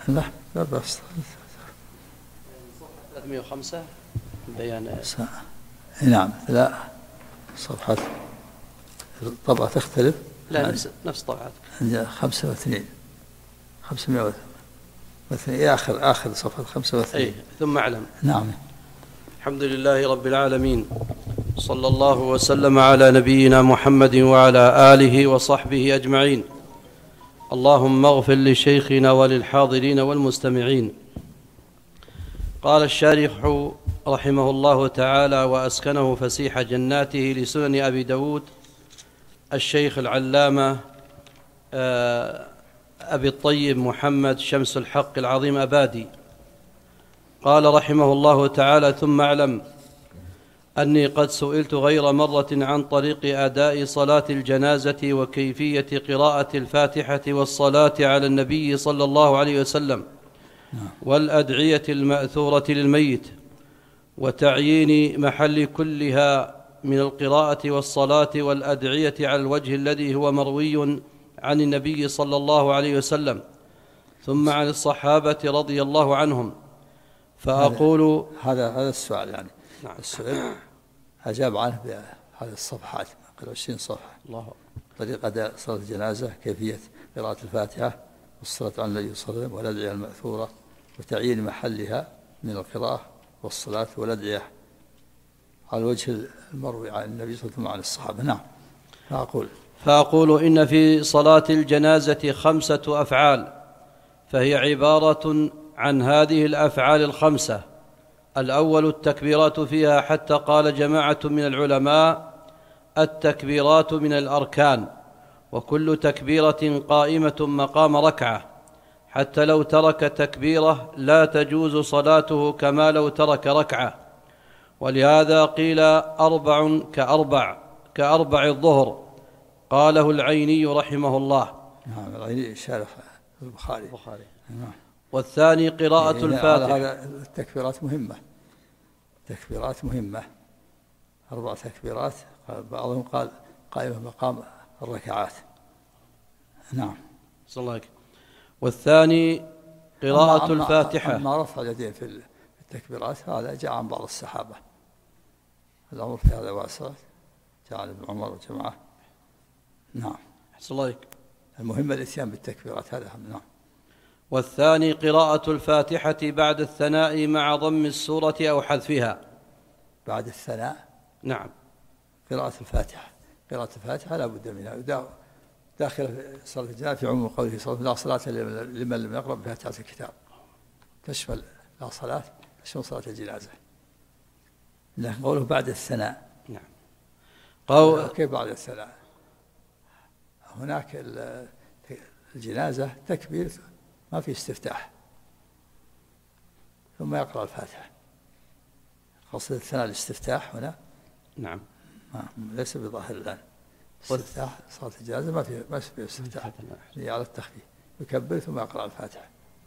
لا لا بس 305 بيان. نعم. لا صفحة الطبعة تختلف. لا نفس طبعات. 502 502 آخر صفحة 502. أي ثم أعلم. نعم. الحمد لله رب العالمين، صلى الله وسلم على نبينا محمد وعلى آله وصحبه أجمعين. اللهم اغفر لشيخنا وللحاضرين والمستمعين. قال الشارح رحمه الله تعالى وأسكنه فسيح جناته لسنن أبي داود الشيخ العلامة أبي الطيب محمد شمس الحق العظيم أبادي، قال رحمه الله تعالى: ثم أعلم أني قد سئلت غير مرة عن طريق أداء صلاة الجنازة وكيفية قراءة الفاتحة والصلاة على النبي صلى الله عليه وسلم والأدعية المأثورة للميت وتعيين محل كلها من القراءة والصلاة والأدعية على الوجه الذي هو مروي عن النبي صلى الله عليه وسلم ثم عن الصحابة رضي الله عنهم. فأقول هذا السؤال يعني. نعم. السؤال أجاب عنه بهذه الصفحات 20 صفحة. الله. طريقة أداء صلاة الجنازة، كيفية قراءة الفاتحة والصلاة على النبي صلى الله عليه وسلم والأدعية المأثورة وتعيين محلها من القراءة والصلاة والأدعية على الوجه المروي عن النبي صلى الله عليه وسلم وعن الصحابة. نعم. فأقول إن في صلاة الجنازة 5 أفعال، فهي عبارة عن هذه الأفعال 5: الأول التكبيرات فيها، حتى قال جماعة من العلماء: التكبيرات من الأركان، وكل تكبيرة قائمة مقام ركعة، حتى لو ترك تكبيرة لا تجوز صلاته كما لو ترك ركعة. ولهذا قيل 4 كأربع الظهر، قاله العيني رحمه الله. نعم. العيني شارح البخاري. نعم. والثاني قراءة الفاتحة. هذا التكبيرات مهمة، تكبيرات مهمة، 4 تكبيرات، بعضهم قال قائمة مقام الركعات. نعم. صلى الله عليه. والثاني قراءة الفاتحة. أما رفع اليدين في التكبيرات هذا جاء عن بعض الصحابة، الأمر في هذا واسع، جاء عن ابن عمر وجماعة. نعم. صلى الله عليه. المهم الاتيان بالتكبيرات هذا. نعم. والثاني قراءة الفاتحة بعد الثناء مع ضم السورة أو حذفها. بعد الثناء. نعم. قراءة الفاتحة لا بد منها، داخل صلاة الجنازة في عموم قوله صلى الله عليه وسلم: لا صلاة لمن لم يقرأ بفاتحة الكتاب. تشمل لا صلاة، تشمل صلاة الجنازة، لكن قوله بعد الثناء. نعم. كيف بعد الثناء؟ هناك الجنازة تكبير ما في استفتاح ثم يقرأ الفاتحة، قصد الثناء الاستفتاح هنا. نعم. ليس بظاهر الآن. استفتاح صلاة الجنازة ما في استفتاح، هي على التخفيف، يكبر ثم يقرأ الفاتحة.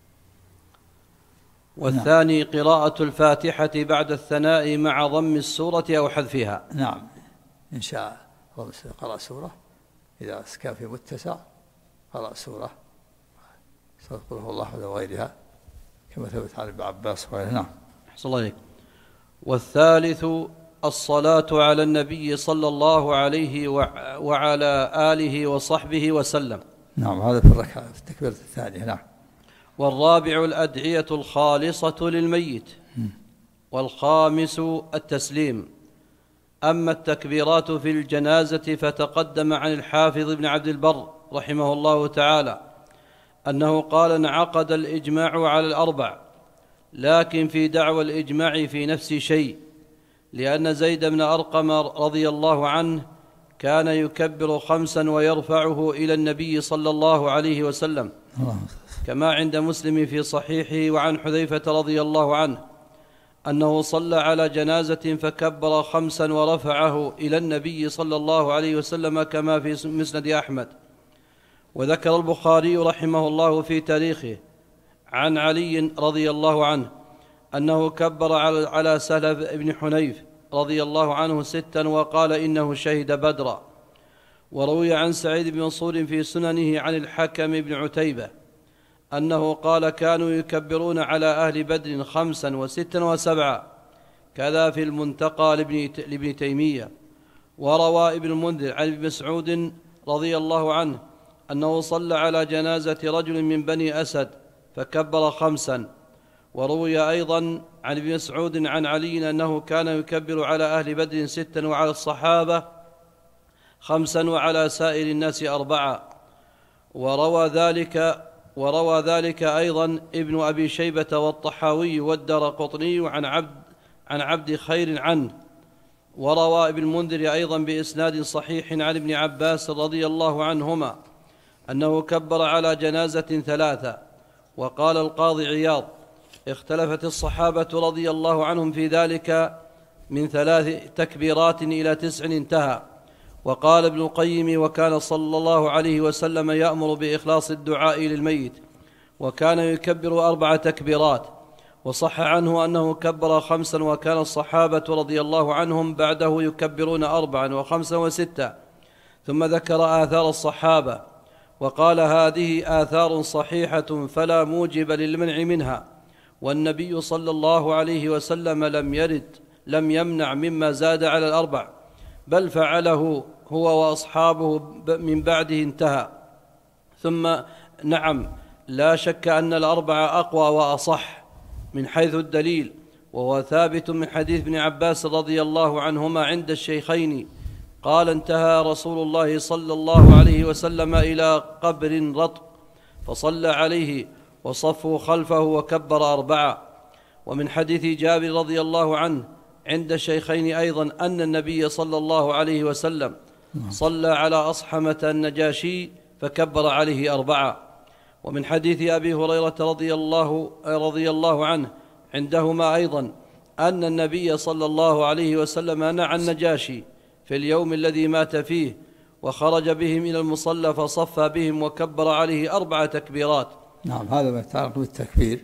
والثاني قراءة الفاتحة بعد الثناء مع ضم السورة أو حذفها. نعم. إن شاء قرأ سورة، إذا كان في متسع قرأ سورة، قل هو الله أحد وغيرها، كما ثبت عن ابن عباس وغيره. نعم. أحسن الله عليك. والثالث الصلاة على النبي صلى الله عليه وعلى آله وصحبه وسلم. نعم. هذا في الركعة في التكبيرة الثانية. نعم. والرابع الأدعية الخالصة للميت. والخامس التسليم. أما التكبيرات في الجنازة فتقدم عن الحافظ ابن عبد البر رحمه الله تعالى أنه قال: انعقد الإجماع على 4، لكن في دعوى الإجماع في نفس شيء، لأن زيد بن أرقم رضي الله عنه كان يكبر 5 ويرفعه إلى النبي صلى الله عليه وسلم، كما عند مسلم في صحيحه وعن حذيفة رضي الله عنه أنه صلى على جنازة فكبر 5 ورفعه إلى النبي صلى الله عليه وسلم، كما في مسند أحمد. وذكر البخاري رحمه الله في تاريخه عن علي رضي الله عنه أنه كبر على سهل بن حنيف رضي الله عنه 6 وقال إنه شهد بدرا. وروي عن سعيد بن منصور في سننه عن الحكم بن عتيبة أنه قال: كانوا يكبرون على أهل بدر 5 و6 و7. كذا في المنتقى لابن تيمية. وروى ابن المنذر عن ابن مسعود رضي الله عنه أنه صلى على جنازة رجل من بني أسد فكبر 5. وروي أيضا عن ابن مسعود عن علي أنه كان يكبر على أهل بدر 6 وعلى الصحابة 5 وعلى سائر الناس 4. وروى ذلك أيضا ابن أبي شيبة والطحاوي والدارقطني عن عبد خير عنه. وروى ابن المنذر أيضا بإسناد صحيح عن ابن عباس رضي الله عنهما أنه كبر على جنازة 3. وقال القاضي عياض: اختلفت الصحابة رضي الله عنهم في ذلك من 3 تكبيرات إلى 9 انتهى. وقال ابن القيم: وكان صلى الله عليه وسلم يأمر بإخلاص الدعاء للميت، وكان يكبر 4 تكبيرات. وصح عنه أنه كبر 5، وكان الصحابة رضي الله عنهم بعده يكبرون 4 و5 و6. ثم ذكر آثار الصحابة وقال: هذه آثار صحيحة فلا موجب للمنع منها، والنبي صلى الله عليه وسلم لم يمنع مما زاد على 4، بل فعله هو وأصحابه من بعده انتهى. ثم نعم، لا شك أن 4 أقوى وأصح من حيث الدليل، وهو ثابت من حديث ابن عباس رضي الله عنهما عند الشيخين قال: انتهى رسول الله صلى الله عليه وسلم إلى قبر رطب فصلى عليه وصفوا خلفه وكبر 4. ومن حديث جابر رضي الله عنه عند الشيخين أيضا أن النبي صلى الله عليه وسلم صلى على أصحمة النجاشي فكبر عليه 4. ومن حديث أبي هريرة رضي الله عنه عندهما أيضا أن النبي صلى الله عليه وسلم نعى النجاشي في اليوم الذي مات فيه، وخرج بهم إلى المصلى فصفى بهم وكبر عليه 4 تكبيرات. نعم، هذا ما يتعلق بالتكبير،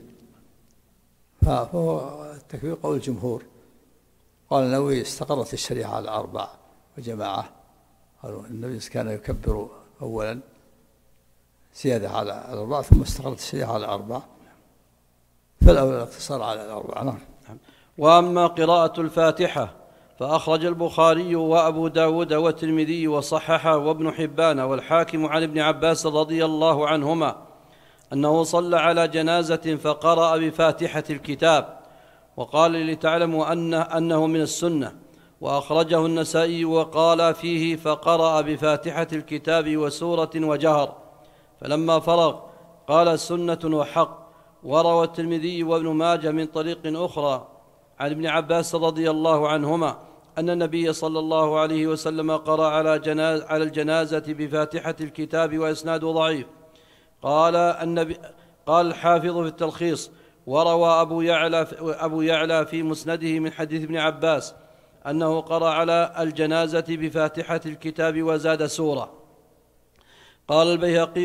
فهو التكبير قول الجمهور. قال النووي: استقرت الشريعة على 4 وجماعة. قالوا النبي كان يكبر أولا زيادة على 4، ثم استقرت الشريعة على 4، فالأول الاقتصار على 4. نعم. وأما قراءة الفاتحة فأخرج البخاري وأبو داود والترمذي وصححه وابن حبان والحاكم عن ابن عباس رضي الله عنهما أنه صلى على جنازة فقرأ بفاتحة الكتاب، وقال: لتعلموا أنه من السنة. وأخرجه النسائي وقال فيه: فقرأ بفاتحة الكتاب وسورة وجهر. فلما فرغ قال: سنة وحق. وروى الترمذي وابن ماجه من طريق أخرى عن ابن عباس رضي الله عنهما أن النبي صلى الله عليه وسلم قرأ على الجنازة بفاتحة الكتاب وإسناده ضعيف. قال الحافظ في التلخيص: وروى أبو يعلى في مسنده من حديث ابن عباس أنه قرأ على الجنازة بفاتحة الكتاب وزاد سورة. قال البيهقي: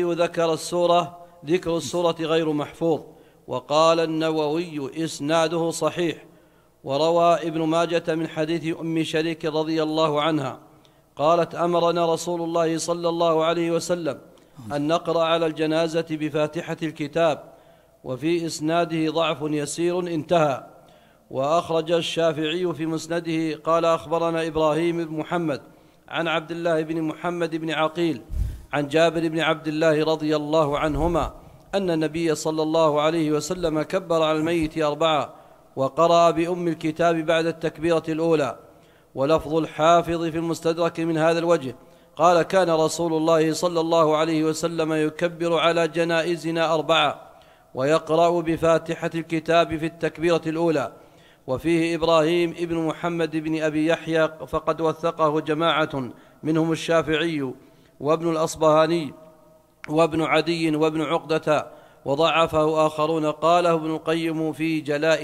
ذكر السورة غير محفوظ. وقال النووي: إسناده صحيح. وروى ابن ماجة من حديث أم شريك رضي الله عنها قالت: أمرنا رسول الله صلى الله عليه وسلم أن نقرأ على الجنازة بفاتحة الكتاب، وفي إسناده ضعف يسير انتهى. وأخرج الشافعي في مسنده قال: أخبرنا إبراهيم بن محمد عن عبد الله بن محمد بن عقيل عن جابر بن عبد الله رضي الله عنهما أن النبي صلى الله عليه وسلم كبر على الميت 4 وقرأ بأم الكتاب بعد التكبيرة الأولى. ولفظ الحافظ في المستدرك من هذا الوجه قال: كان رسول الله صلى الله عليه وسلم يكبر على جنائزنا 4 ويقرأ بفاتحة الكتاب في التكبيرة الأولى. وفيه إبراهيم ابن محمد بن أبي يحيى فقد وثقه جماعة منهم الشافعي وابن الأصبهاني وابن عدي وابن عقدة، وضعفه آخرون. قاله ابن القيم في جلاء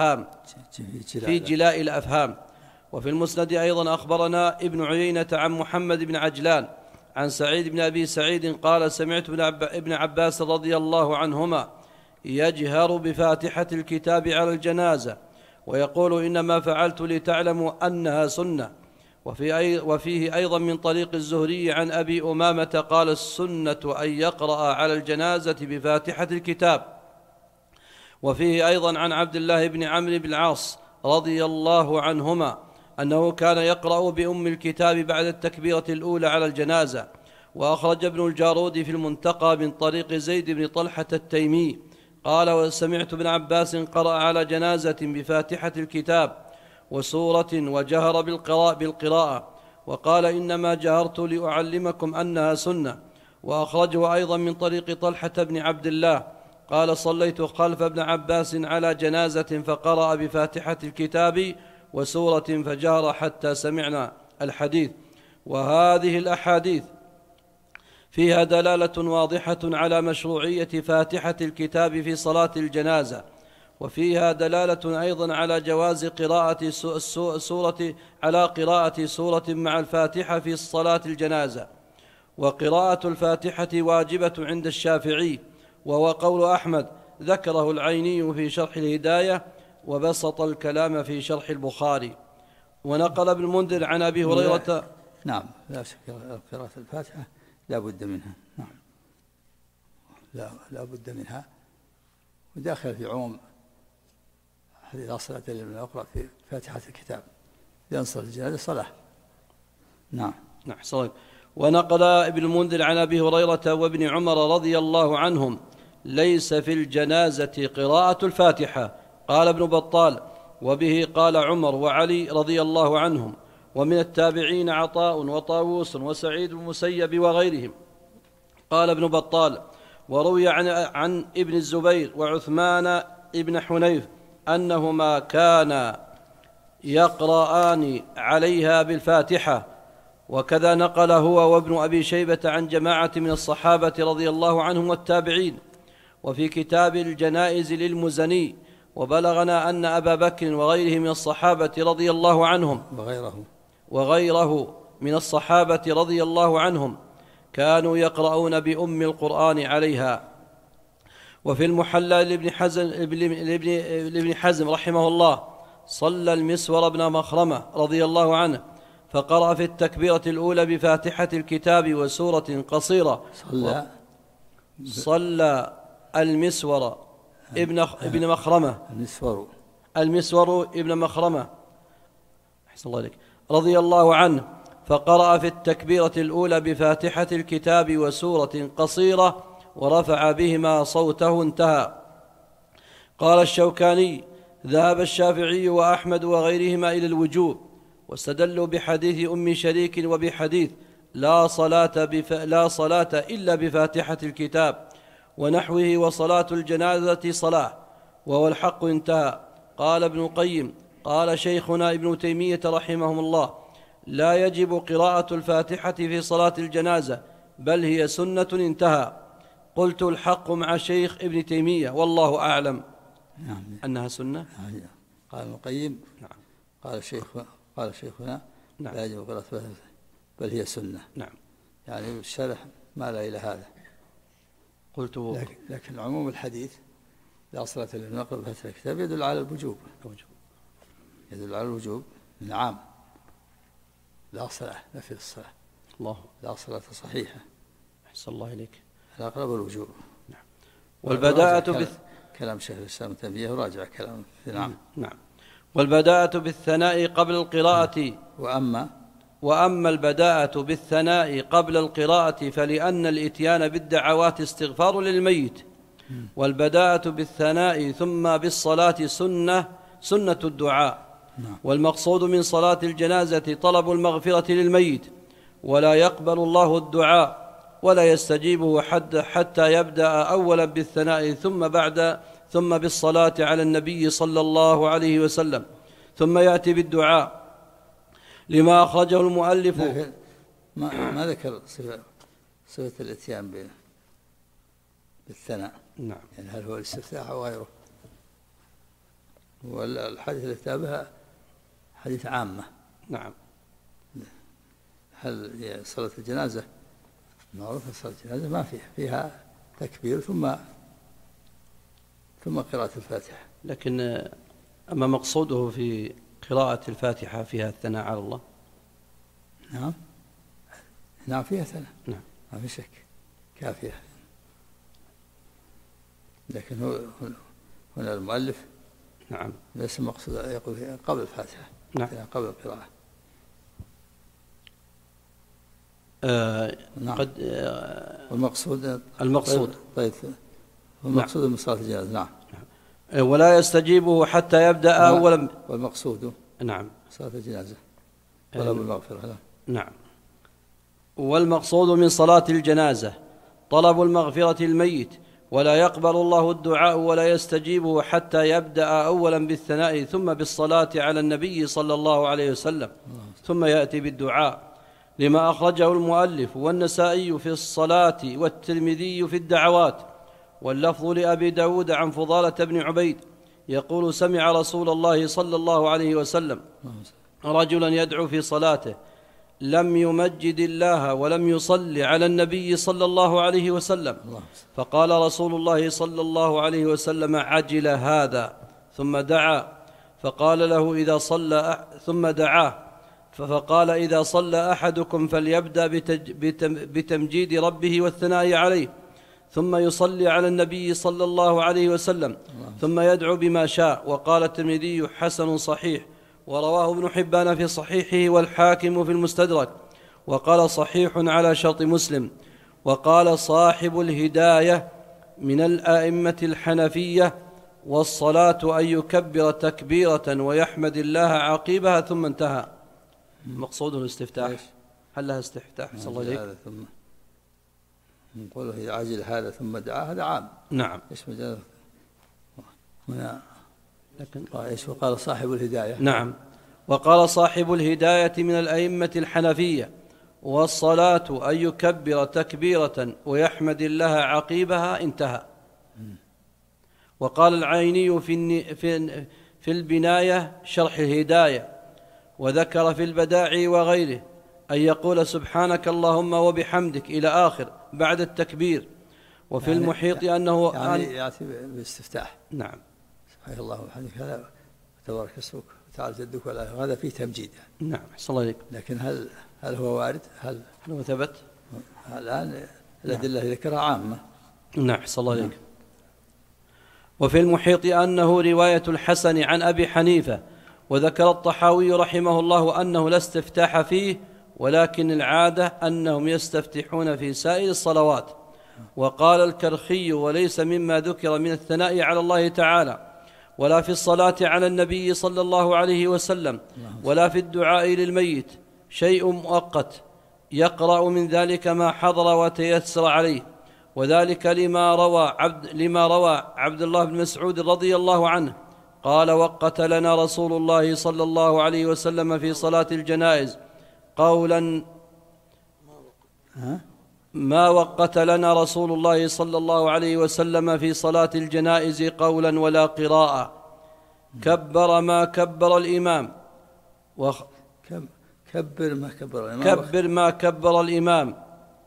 الأفهام. وفي المسند أيضا أخبرنا ابن عيينة عن محمد بن عجلان عن سعيد بن أبي سعيد قال: سمعت ابن عباس رضي الله عنهما يجهر بفاتحة الكتاب على الجنازة ويقول: إنما فعلت لتعلموا أنها سنة. وفيه أيضا من طريق الزهري عن أبي أمامة قال السنة أن يقرأ على الجنازة بفاتحة الكتاب. وفيه أيضا عن عبد الله بن عمرو بن العاص رضي الله عنهما أنه كان يقرأ بأم الكتاب بعد التكبيرة الأولى على الجنازة. وأخرج ابن الجارود في المنتقى من طريق زيد بن طلحة التيمي قال وسمعت ابن عباس قرأ على جنازة بفاتحة الكتاب وسورة وجهر بالقراءة وقال إنما جهرت لأعلمكم أنها سنة. وأخرجه أيضا من طريق طلحة بن عبد الله قال صليت خلف ابن عباس على جنازة فقرأ بفاتحة الكتاب وسورة فجهر حتى سمعنا الحديث. وهذه الأحاديث فيها دلالة واضحة على مشروعية فاتحة الكتاب في صلاة الجنازة، وفيها دلالة أيضا على جواز قراءة سورة مع الفاتحة في صلاة الجنازة. وقراءة الفاتحة واجبة عند الشافعي، وهو قول أحمد ذكره العيني في شرح الهداية، وبسط الكلام في شرح البخاري. ونقل ابن المنذر عن أبي هريرة نعم لا شك قراءة الفاتحة لا بد منها، نعم لا بد منها، وداخل في عموم حديث الصلاة لمن يقرأ في فاتحة الكتاب ينصر الجنازة صلاة. نعم صحيح. ونقل ابن المنذر عن أبي هريرة وابن عمر رضي الله عنهم ليس في الجنازة قراءة الفاتحة. قال ابن بطال وبه قال عمر وعلي رضي الله عنهم، ومن التابعين عطاء وطاووس وسعيد بن المسيب وغيرهم. قال ابن بطال وروي عن ابن الزبير وعثمان ابن حنيف أنهما كانا يقرآن عليها بالفاتحة. وكذا نقل هو وابن أبي شيبة عن جماعة من الصحابة رضي الله عنهم والتابعين. وفي كتاب الجنائز للمزني وبلغنا أن أبا بكر وغيره من الصحابة رضي الله عنهم وغيره من الصحابة رضي الله عنهم كانوا يقرؤون بأم القرآن عليها. وفي المحلى لابن حزم رحمه الله صلى المسور بن مخرمة رضي الله عنه فقرأ في التكبيرة الأولى بفاتحة الكتاب وسورة قصيرة. صلى المسور ابن مخرمة المسور ابن مخرمة أحسن الله عليك رضي الله عنه فقرأ في التكبيرة الأولى بفاتحة الكتاب وسورة قصيرة ورفع بهما صوته انتهى. قال الشوكاني ذهب الشافعي وأحمد وغيرهما إلى الوجوب، واستدلوا بحديث أم شريك وبحديث لا صلاة إلا بفاتحة الكتاب ونحوه، وصلاة الجنازة صلاة وهو الحق انتهى. قال ابن القيم قال شيخنا ابن تيمية رحمه الله لا يجب قراءة الفاتحة في صلاة الجنازة بل هي سنة انتهى. قلت الحق مع شيخ ابن تيمية والله أعلم أنها سنة. قال ابن القيم قال شيخنا لا يجب قراءة الفاتحة بل هي سنة. يعني الشرح ما لا إلى هذا. قلت لكن عموم الحديث لا صلاة لمن يقرأ بفاتحة الكتاب يدل على الوجوب، نعم لا صلاة نفي الصلاة لا صلاة صحيحة. أحسن الله إليك. الأقرب الوجوب. نعم. والبداءة كلام شيخ الإسلام ابن تيمية وراجع كلام. نعم. والبداءة بالثناء قبل القراءة. وأما البداءة بالثناء قبل القراءة فلأن الإتيان بالدعوات استغفار للميت، والبداءة بالثناء ثم بالصلاة سنة الدعاء. والمقصود من صلاة الجنازة طلب المغفرة للميت، ولا يقبل الله الدعاء ولا يستجيبه حتى يبدأ أولا بالثناء ثم بالصلاة على النبي صلى الله عليه وسلم ثم يأتي بالدعاء، لما أخرجه المؤلف. ما ذكر صفة الاتيان بالثناء. نعم. يعني هل هو الاستفتاح أو غيره؟ والحديث اللي تابعها حديث عامة. نعم. هل صلاة الجنازة معروفة صلاة الجنازة ما فيها تكبير ثم قراءة الفاتحة، لكن أما مقصوده في قراءة الفاتحة فيها الثناء على الله. نعم نعم فيها ثناء، نعم ما في شك كافية، لكن هو هنا المؤلف نعم ليس المقصود يقول قبل الفاتحة، نعم قبل القراءة. نعم. قد المقصود طيب المقصود نعم. من صلاة الجنازة. نعم. ولا يستجيبه حتى يبدأ أولا. والمقصود نعم صلاة الجنازة طلب المغفرة. نعم. والمقصود من صلاة الجنازة طلب المغفرة الميت، ولا يقبل الله الدعاء ولا يستجيبه حتى يبدأ أولا بالثناء ثم بالصلاة على النبي صلى الله عليه وسلم ثم يأتي بالدعاء، لما أخرجه المؤلف والنسائي في الصلاة والترمذي في الدعوات. واللفظ لأبي داود عن فضالة بن عبيد يقول: سمع رسول الله صلى الله عليه وسلم رجلا يدعو في صلاته لم يمجد الله ولم يصل على النبي صلى الله عليه وسلم، فقال رسول الله صلى الله عليه وسلم: عجل هذا، ثم دعا فقال له إذا صلى ثم دعاه فقال: إذا صلى أحدكم فليبدأ بتمجيد ربه والثناء عليه، ثم يصلي على النبي صلى الله عليه وسلم، ثم يدعو بما شاء. وقال الترمذي: حسن صحيح، ورواه ابن حبان في صحيحه والحاكم في المستدرك، وقال صحيح على شرط مسلم. وقال صاحب الهداية من الآئمة الحنفية: والصلاة أن يكبر تكبيرة ويحمد الله عقيبها، ثم انتهى. مقصود الاستفتاح. هل لها استفتاح؟ صلى الله عليه وسلم. نقول هي عاجل هذا ثم دعا، هذا عام. نعم. ايش مجال هنا؟ لكن ايش وقال صاحب الهداية؟ نعم. وقال صاحب الهداية من الأئمة الحنفية: والصلاة أن يكبر تكبيرة ويحمد الله عقيبها، انتهى. وقال العيني في البناية شرح الهداية، وذكر في البدائع وغيره أن يقول: سبحانك اللهم وبحمدك إلى آخر بعد التكبير. وفي يعني المحيط أنه يأتي باستفتاح. نعم. سبحانك اللهم وبحمدك، هذا تبارك اسمك وتعالى جدك، ولا هذا فيه تمجيد. نعم. صلى الله عليك. لكن هل هو وارد؟ هل هو ثبت؟ الآن الأدلة اللي ذكرها عامة. نعم. صلى الله عليك. وفي المحيط أنه رواية الحسن عن أبي حنيفة. وذكر الطحاوي رحمه الله أنه لا استفتاح فيه، ولكن العادة أنهم يستفتحون في سائر الصلوات. وقال الكرخي: وليس مما ذكر من الثناء على الله تعالى ولا في الصلاة على النبي صلى الله عليه وسلم ولا في الدعاء للميت شيء مؤقت يقرأ من ذلك ما حضر وتيسر عليه، وذلك لما روى عبد الله بن مسعود رضي الله عنه قال: وقت لنا رسول الله صلى الله عليه وسلم في صلاة الجنائز قولا ما وقت لنا رسول الله صلى الله عليه وسلم في صلاة الجنائز قولا ولا قراءة، كبر ما كبر الإمام كبر ما كبر الإمام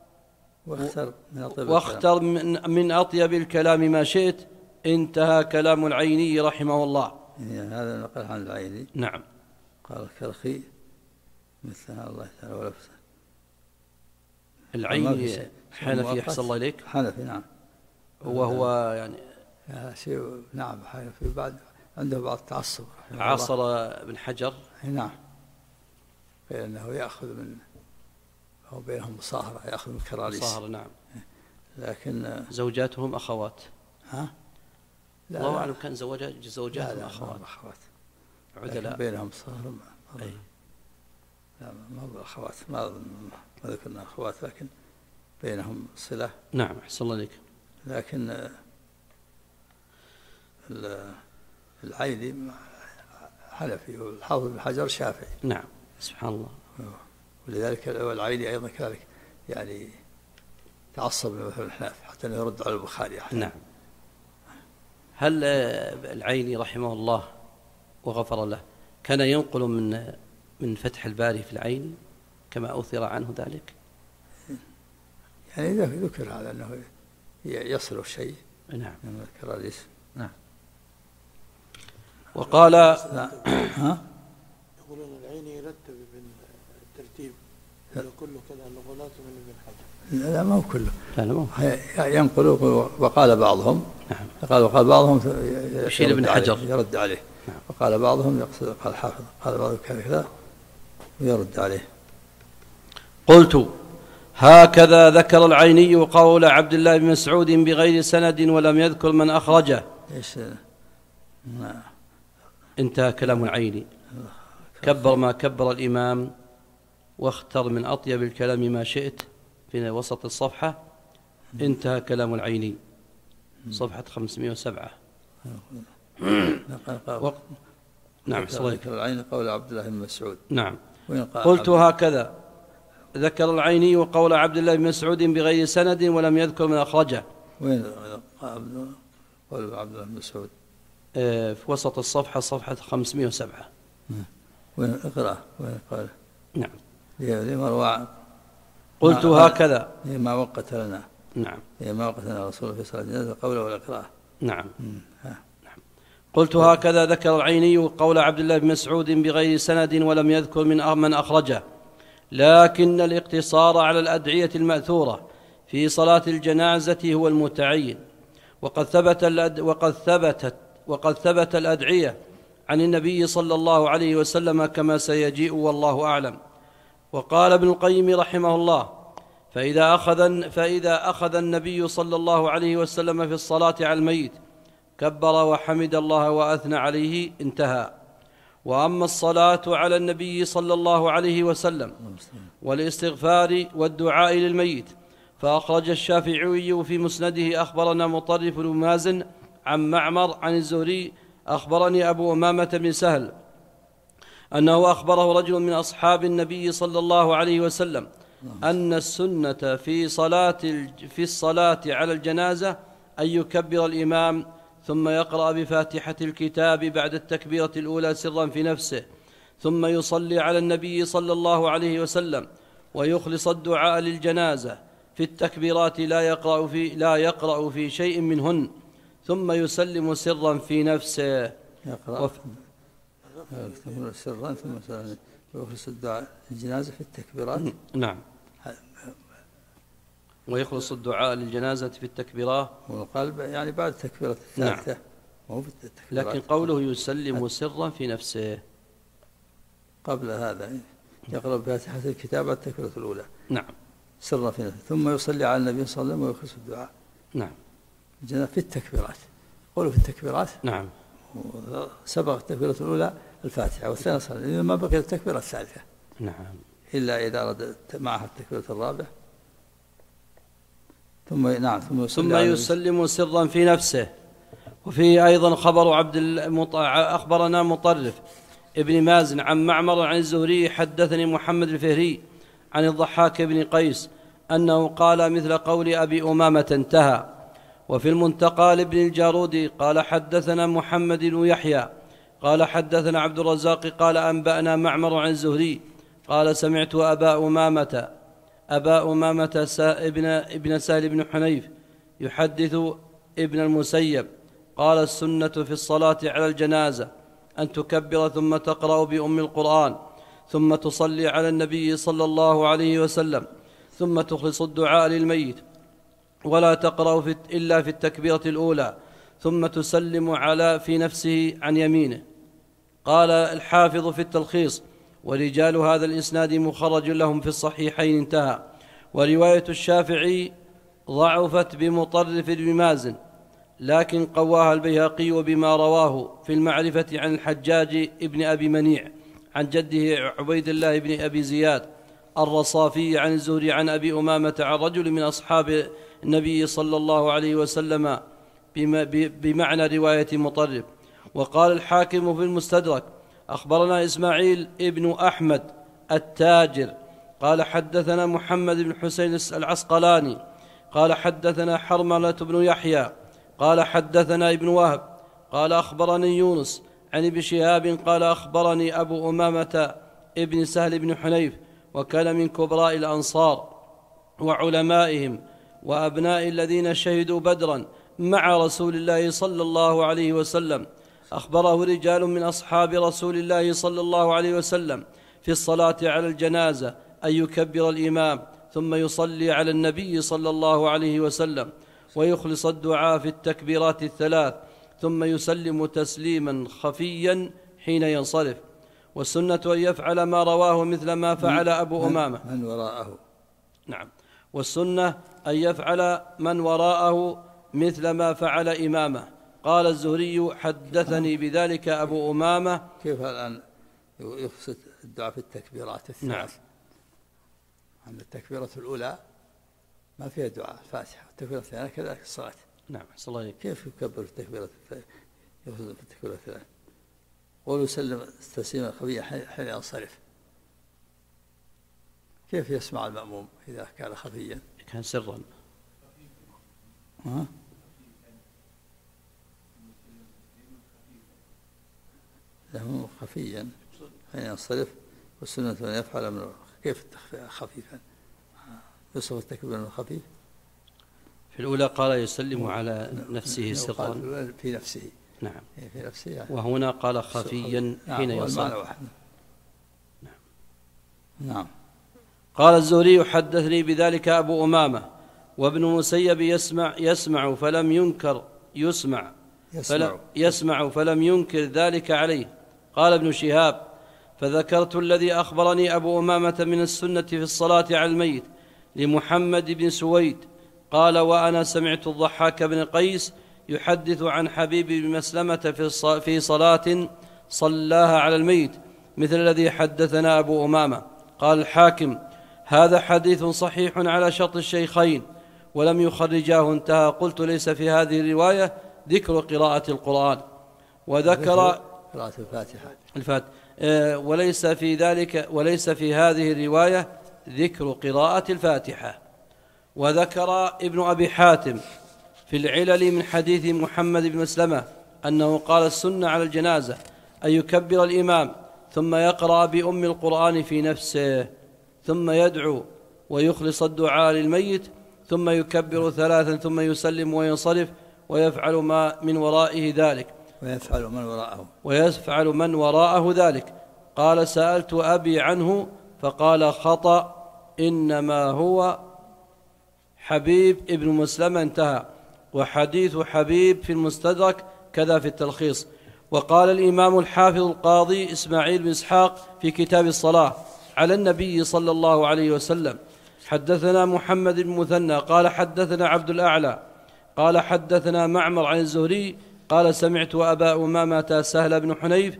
واختر من أطيب الكلام ما شئت، انتهى كلام العيني رحمه الله. يعني هذا نقل عن العيني. نعم. قال الكرخي مثلها الله تعالى ولا فسد. العيني حنفي، أحسن الله إليك. حنفي نعم. وهو يعني شيء نعم حنفي، بعد عنده بعض التعصب. عاصر ابن حجر. نعم. فإنه يأخذ من هو بينهم مصاهرة، يأخذ من كراليس. مصاهرة نعم. لكن زوجاتهم أخوات. ها؟ لا الله أعلم كان زوجاتهم أخوات. عدلاء. بينهم مصاهرة. أي. لا ما هو أخوات، ما ذكرنا أخوات، لكن بينهم صلة. نعم. أحسن الله عليك. لكن العيني حنفي والحافظ بن حجر شافعي. نعم. سبحان الله. ولذلك العيني أيضا كذلك يعني تعصب لمذهب الحناف حتى أنه يرد على البخاري أحيانا. نعم. هل العيني رحمه الله وغفر له كان ينقل من فتح الباري في العين كما أثر عنه ذلك؟ يعني ذكر على أنه يصل الشيء. نعم. من الكراليس. نعم. وقال يقولون العين يرتب من الترتيب كله كذا نقولات من ابن حجر؟ لا ما هو كله، لا مو ينقل وقال بعضهم، وقال بعضهم يشير ابن حجر يرد عليه، وقال بعضهم يقصد، قال حافظ، قال بعضهم كذا ويرد عليه. قلت: هكذا ذكر العيني قول عبد الله بن مسعود بغير سند ولم يذكر من أخرجه. ايش؟ انتهى كلام العيني. كبر ما كبر الإمام، واختر من أطيب الكلام ما شئت في وسط الصفحة. انتهى كلام العيني، صفحة 507. نعم صحيح. العين قول عبد الله بن مسعود. نعم. قلت: هكذا ذكر العيني وقول عبد الله بن مسعود بغير سند ولم يذكر من أخرجه. وين قول عبد الله بن مسعود؟ في وسط الصفحة، صفحة 507. وين اقرأ؟ وين قال؟ نعم. لما روى. قلت: هكذا ما وقت لنا. نعم. ما وقت لنا رسول في صلاة الجنازة قوله والقراءة. نعم. قلت: هكذا ذكر العيني قول عبد الله بن مسعود بغير سند ولم يذكر من أخرجه، لكن الاقتصار على الأدعية المأثورة في صلاة الجنازة هو المتعين، وقد ثبت الأدعية عن النبي صلى الله عليه وسلم كما سيجيء والله أعلم. وقال ابن القيم رحمه الله: فإذا أخذ النبي صلى الله عليه وسلم في الصلاة على الميت كبر وحمد الله وأثنى عليه، انتهى. وأما الصلاة على النبي صلى الله عليه وسلم والاستغفار والدعاء للميت فأخرج الشافعي في مسنده: أخبرنا مطرف بن مازن عن معمر عن الزهري أخبرني أبو أمامة بن سهل أنه أخبره رجل من أصحاب النبي صلى الله عليه وسلم أن السنة في الصلاة على الجنازة أن يكبر الإمام ثم يقرأ بفاتحة الكتاب بعد التكبيرة الأولى سرا في نفسه، ثم يصلي على النبي صلى الله عليه وسلم ويخلص الدعاء للجنازة في التكبيرات لا يقرأ في شيء منهن، ثم يسلم سرا في نفسه. يقرأ سرا ثم يخلص الدعاء للجنازة في التكبيرات. نعم. ويخلص الدعاء للجنازة في التكبيرات والقلب يعني بعد التكبيرة الثالثة. نعم. لكن قوله يسلم سرا في نفسه قبل هذا يقرأ بفاتحة الكتاب بعد التكبيرة الأولى. نعم. سرا في نفسه، ثم يصلي على النبي صلى الله عليه وسلم ويخلص الدعاء. نعم. في التكبيرات. قولوا في التكبيرات. نعم. سبق التكبيرة الأولى الفاتحة والثانية صلى، ما بقي التكبيرة الثالثة. نعم. إلا إذا أراد معها التكبيرة الرابعة. ثم يسلم سرا في نفسه. وفيه أيضا خبر أخبرنا مطرف ابن مازن عن معمر عن الزهري حدثني محمد الفهري عن الضحاك بن قيس أنه قال مثل قول أبي أمامة، انتهى. وفي المنتقى لابن الجارودي قال حدثنا محمد بن يحيى قال حدثنا عبد الرزاق قال أنبأنا معمر عن الزهري قال سمعت أبا أمامة ابن سهل بن حنيف يحدث ابن المسيب قال السنة في الصلاة على الجنازة أن تكبر ثم تقرأ بأم القرآن ثم تصلي على النبي صلى الله عليه وسلم ثم تخلص الدعاء للميت ولا تقرأ إلا في التكبيرة الأولى ثم تسلم في نفسه عن يمينه. قال الحافظ في التلخيص: ورجال هذا الإسناد مخرج لهم في الصحيحين، انتهى. ورواية الشافعي ضعفت بمطرف بن مازن، لكن قواها البيهقي بما رواه في المعرفة عن الحجاج ابن أبي منيع عن جده عبيد الله بن أبي زياد الرصافي عن الزهري عن أبي أمامة عن رجل من أصحاب النبي صلى الله عليه وسلم بمعنى رواية مطرف. وقال الحاكم في المستدرك: أخبرنا إسماعيل ابن أحمد التاجر قال حدثنا محمد بن حسين العسقلاني قال حدثنا حرملة بن يحيى قال حدثنا ابن وهب قال أخبرني يونس عن ابن شهاب قال أخبرني أبو أمامة ابن سهل بن حنيف، وكان من كبراء الأنصار وعلمائهم وأبناء الذين شهدوا بدرا مع رسول الله صلى الله عليه وسلم. أخبره رجال من أصحاب رسول الله صلى الله عليه وسلم في الصلاة على الجنازة أن يكبر الإمام ثم يصلي على النبي صلى الله عليه وسلم ويخلص الدعاء في التكبيرات الثلاث ثم يسلم تسليما خفيا حين ينصرف. والسنة أن يفعل ما رواه مثل ما فعل أبو أمامة من وراءه. نعم. والسنة أن يفعل من وراءه مثل ما فعل إمامه. قال الزهري حدثني بذلك أبو أمامة. كيف الآن يقصد الدعاء في التكبيرات الثلاث؟ نعم. عن التكبيرة الأولى ما فيها دعاء الفاتحة، التكبيرة الثانية كذلك الصلاة. نعم. صلى الله عليه. كيف يكبر في التكبيرة يقصد في التكبيرة الثانية؟ قول يسلم تسليما خفيا حين ينصرف. كيف يسمع المأموم إذا كان خفيا؟ كان سرا. له خفيا حين ينصرف. والسنة أن يفعل من كيف خفيفا؟ يصف التكبير خفيف. في الأولى قال يسلم على نفسه سرا في نفسه. نعم. في نفسه يعني. وهنا قال خفيا حين ينصرف. نعم. قال الزهري حدثني بذلك أبو أمامة. وابن المسيب يسمع فلم ينكر يسمع فلم ينكر ذلك عليه. قال ابن شهاب فذكرت الذي أخبرني أبو أمامة من السنة في الصلاة على الميت لمحمد بن سويد قال وأنا سمعت الضحاك بن قيس يحدث عن حبيب بن مسلمة في صلاة صلاها على الميت مثل الذي حدثنا أبو أمامة. قال الحاكم هذا حديث صحيح على شرط الشيخين ولم يخرجاه انتهى. قلت ليس في هذه الرواية ذكر قراءة القرآن وذكر قراءة الفاتحة وليس في هذه الرواية ذكر قراءة الفاتحة. وذكر ابن أبي حاتم في العلل من حديث محمد بن مسلمة أنه قال السنة على الجنازة أن يكبر الإمام ثم يقرأ بأم القرآن في نفسه ثم يدعو ويخلص الدعاء للميت ثم يكبر ثلاثا ثم يسلم وينصرف ويفعل ما من ورائه ذلك ويفعل من وراءه ذلك. قال سألت أبي عنه فقال خطأ إنما هو حبيب ابن مسلمة انتهى. وحديث حبيب في المستدرك كذا في التلخيص. وقال الإمام الحافظ القاضي إسماعيل بن إسحاق في كتاب الصلاة على النبي صلى الله عليه وسلم حدثنا محمد بن مثنى قال حدثنا عبد الأعلى قال حدثنا معمر عن الزهري قال سمعت أبا أمامة سهل بن حنيف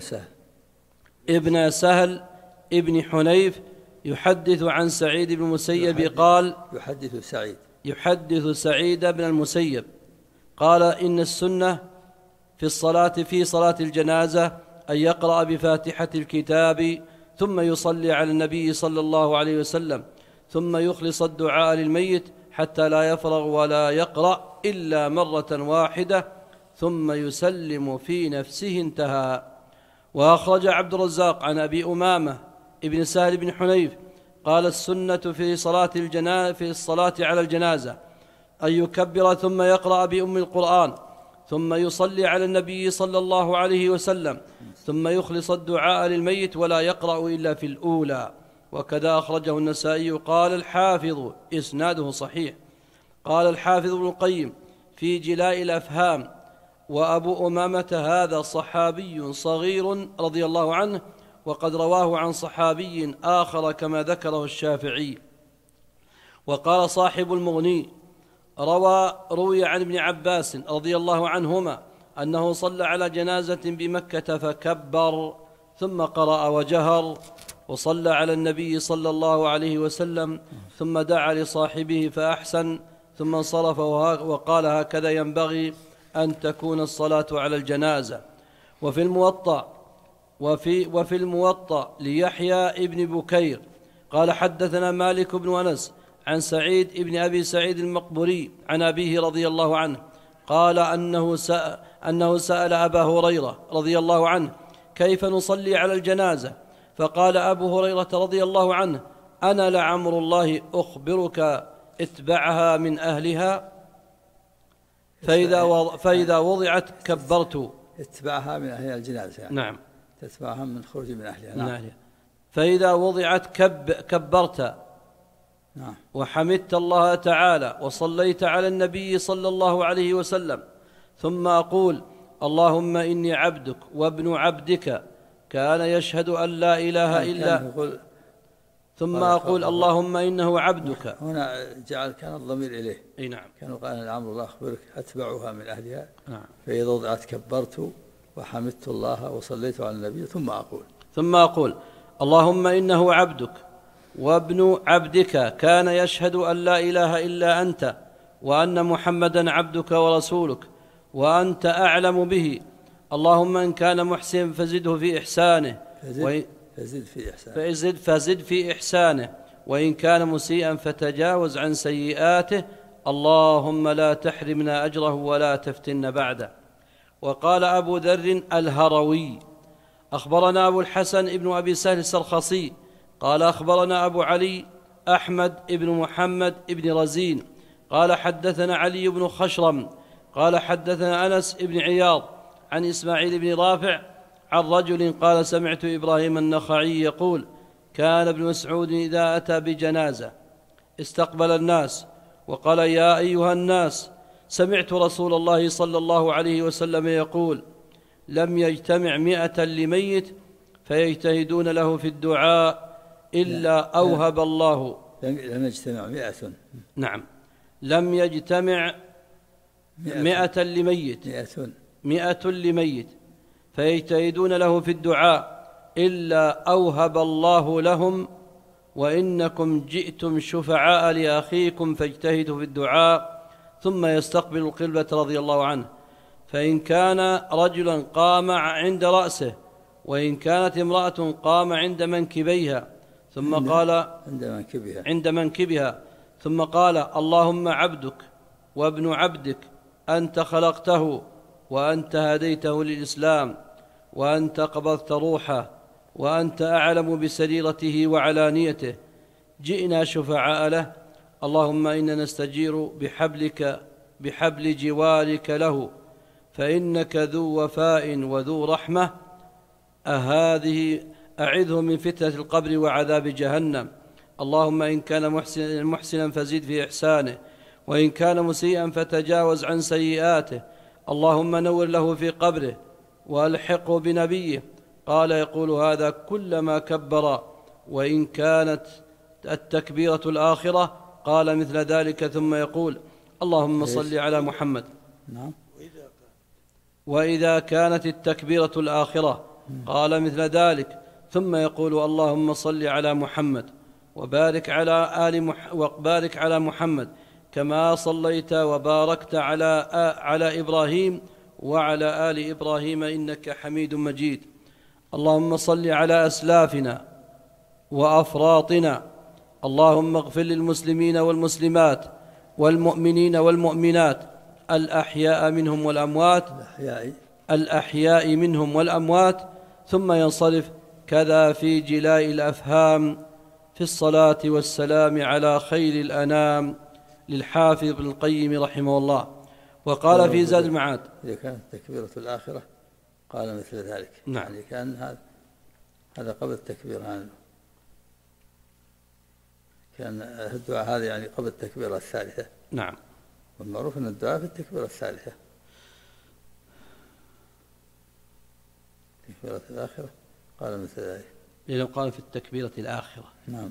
ابن سهل ابن حنيف يحدث عن سعيد بن المسيب قال يحدث سعيد بن المسيب قال إن السنة في صلاة الجنازة أن يقرأ بفاتحة الكتاب ثم يصلي على النبي صلى الله عليه وسلم ثم يخلص الدعاء للميت حتى لا يفرغ ولا يقرأ إلا مرة واحدة ثم يسلم في نفسه انتهى. وأخرج عبد الرزاق عن أبي أمامة ابن سهل بن حنيف قال السنة في الصلاة على الجنازة أن يكبر ثم يقرأ بأم القرآن ثم يصلي على النبي صلى الله عليه وسلم ثم يخلص الدعاء للميت ولا يقرأ إلا في الأولى. وكذا أخرجه النسائي. قال الحافظ إسناده صحيح. قال الحافظ ابن القيم في جلاء الأفهام وأبو أمامة هذا صحابي صغير رضي الله عنه وقد رواه عن صحابي آخر كما ذكره الشافعي. وقال صاحب المغني روي عن ابن عباس رضي الله عنهما أنه صلى على جنازة بمكة فكبر ثم قرأ وجهر وصلى على النبي صلى الله عليه وسلم ثم دعا لصاحبه فأحسن ثم انصرف وقال هكذا ينبغي أن تكون الصلاة على الجنازة. وفي الموطأ ليحيى ابن بكير قال حدثنا مالك بن أنس عن سعيد ابن أبي سعيد المقبري عن أبيه رضي الله عنه قال أنه سأل أبا هريرة رضي الله عنه كيف نصلي على الجنازة فقال أبو هريرة رضي الله عنه أنا لعمر الله أخبرك اتبعها من أهلها فإذا وضعت كبرت. اتبعها من أهل الجنازة يعني. نعم. تتبعها من خروج من أهلها. نعم. فإذا وضعت كبرت نعم. وحمدت الله تعالى وصليت على النبي صلى الله عليه وسلم، ثم أقول اللهم إني عبدك وابن عبدك كان يشهد أن لا إله إلا، ثم أقول اللهم إنه عبدك. هنا كان الضمير إليه. أي نعم. كانوا قال الأمر الله أخبرك أتبعها من أهلها. نعم. فإذا وضعت كبرت وحمدت الله وصليت على النبي ثم أقول اللهم إنه عبدك وابن عبدك كان يشهد أن لا إله إلا أنت وأن محمدا عبدك ورسولك وأنت أعلم به، اللهم إن كان محسن فزده في إحسانه فزد في إحسانه، وإن كان مسيئا فتجاوز عن سيئاته، اللهم لا تحرمنا أجره ولا تفتن بعده. وقال أبو ذر الهروي أخبرنا أبو الحسن ابن أبي سهل السرخسي قال أخبرنا أبو علي أحمد ابن محمد ابن رزين قال حدثنا علي بن خشرم قال حدثنا أنس ابن عياض عن إسماعيل بن رافع عن رجل قال سمعت إبراهيم النخعي يقول كان ابن مسعود إذا أتى بجنازة استقبل الناس وقال يا أيها الناس سمعت رسول الله صلى الله عليه وسلم يقول لم يجتمع 100 لميت فيجتهدون له في الدعاء إلا أوهب الله. لم يجتمع 100. نعم. لم يجتمع 100 لميت 100 لميت فيجتهدون له في الدعاء إلا أوهب الله لهم، وإنكم جئتم شفعاء لأخيكم فاجتهدوا في الدعاء. ثم يستقبل القبلة رضي الله عنه، فإن كان رجلا قام عند رأسه، وإن كانت امرأة قام عند منكبيها، ثم قال عند منكبها ثم قال اللهم عبدك وابن عبدك أنت خلقته وأنت هديته للإسلام وأنت قبضت روحه وأنت أعلم بسريرته وعلانيته، جئنا شفعاء له، اللهم إنا نستجير بحبل جوارك له، فإنك ذو وفاء وذو رحمة، أهذه أعذه من فتنة القبر وعذاب جهنم، اللهم إن كان محسنا فزد في إحسانه، وإن كان مسيئا فتجاوز عن سيئاته، اللهم نور له في قبره وألحقه بنبيه. قال يقول هذا كلما كبر، وإن كانت التكبيرة الآخرة قال مثل ذلك، ثم يقول اللهم صل على محمد. وإذا كانت التكبيرة الآخرة قال مثل ذلك، ثم يقول اللهم صل على محمد وبارك على محمد كما صليت وباركت على إبراهيم وعلى آل إبراهيم إنك حميد مجيد. اللهم صل على أسلافنا وأفراطنا، اللهم اغفر للمسلمين والمسلمات والمؤمنين والمؤمنات الأحياء منهم والأموات. ثم ينصرف. كذا في جلاء الأفهام في الصلاة والسلام على خير الأنام للحافظ ابن القيم رحمه الله. وقال في زاد المعاد إذا كانت تكبيرة الآخرة قال مثل ذلك. نعم. يعني كان هذا قبل التكبير عنه، كان الدعاء هذا يعني قبل التكبيرة الثالثة. نعم. والمعروف أن الدعاء في التكبيرة الثالثة. التكبيرة الآخرة قال مثل ذلك، لأنه قال في التكبيرة الآخرة. نعم.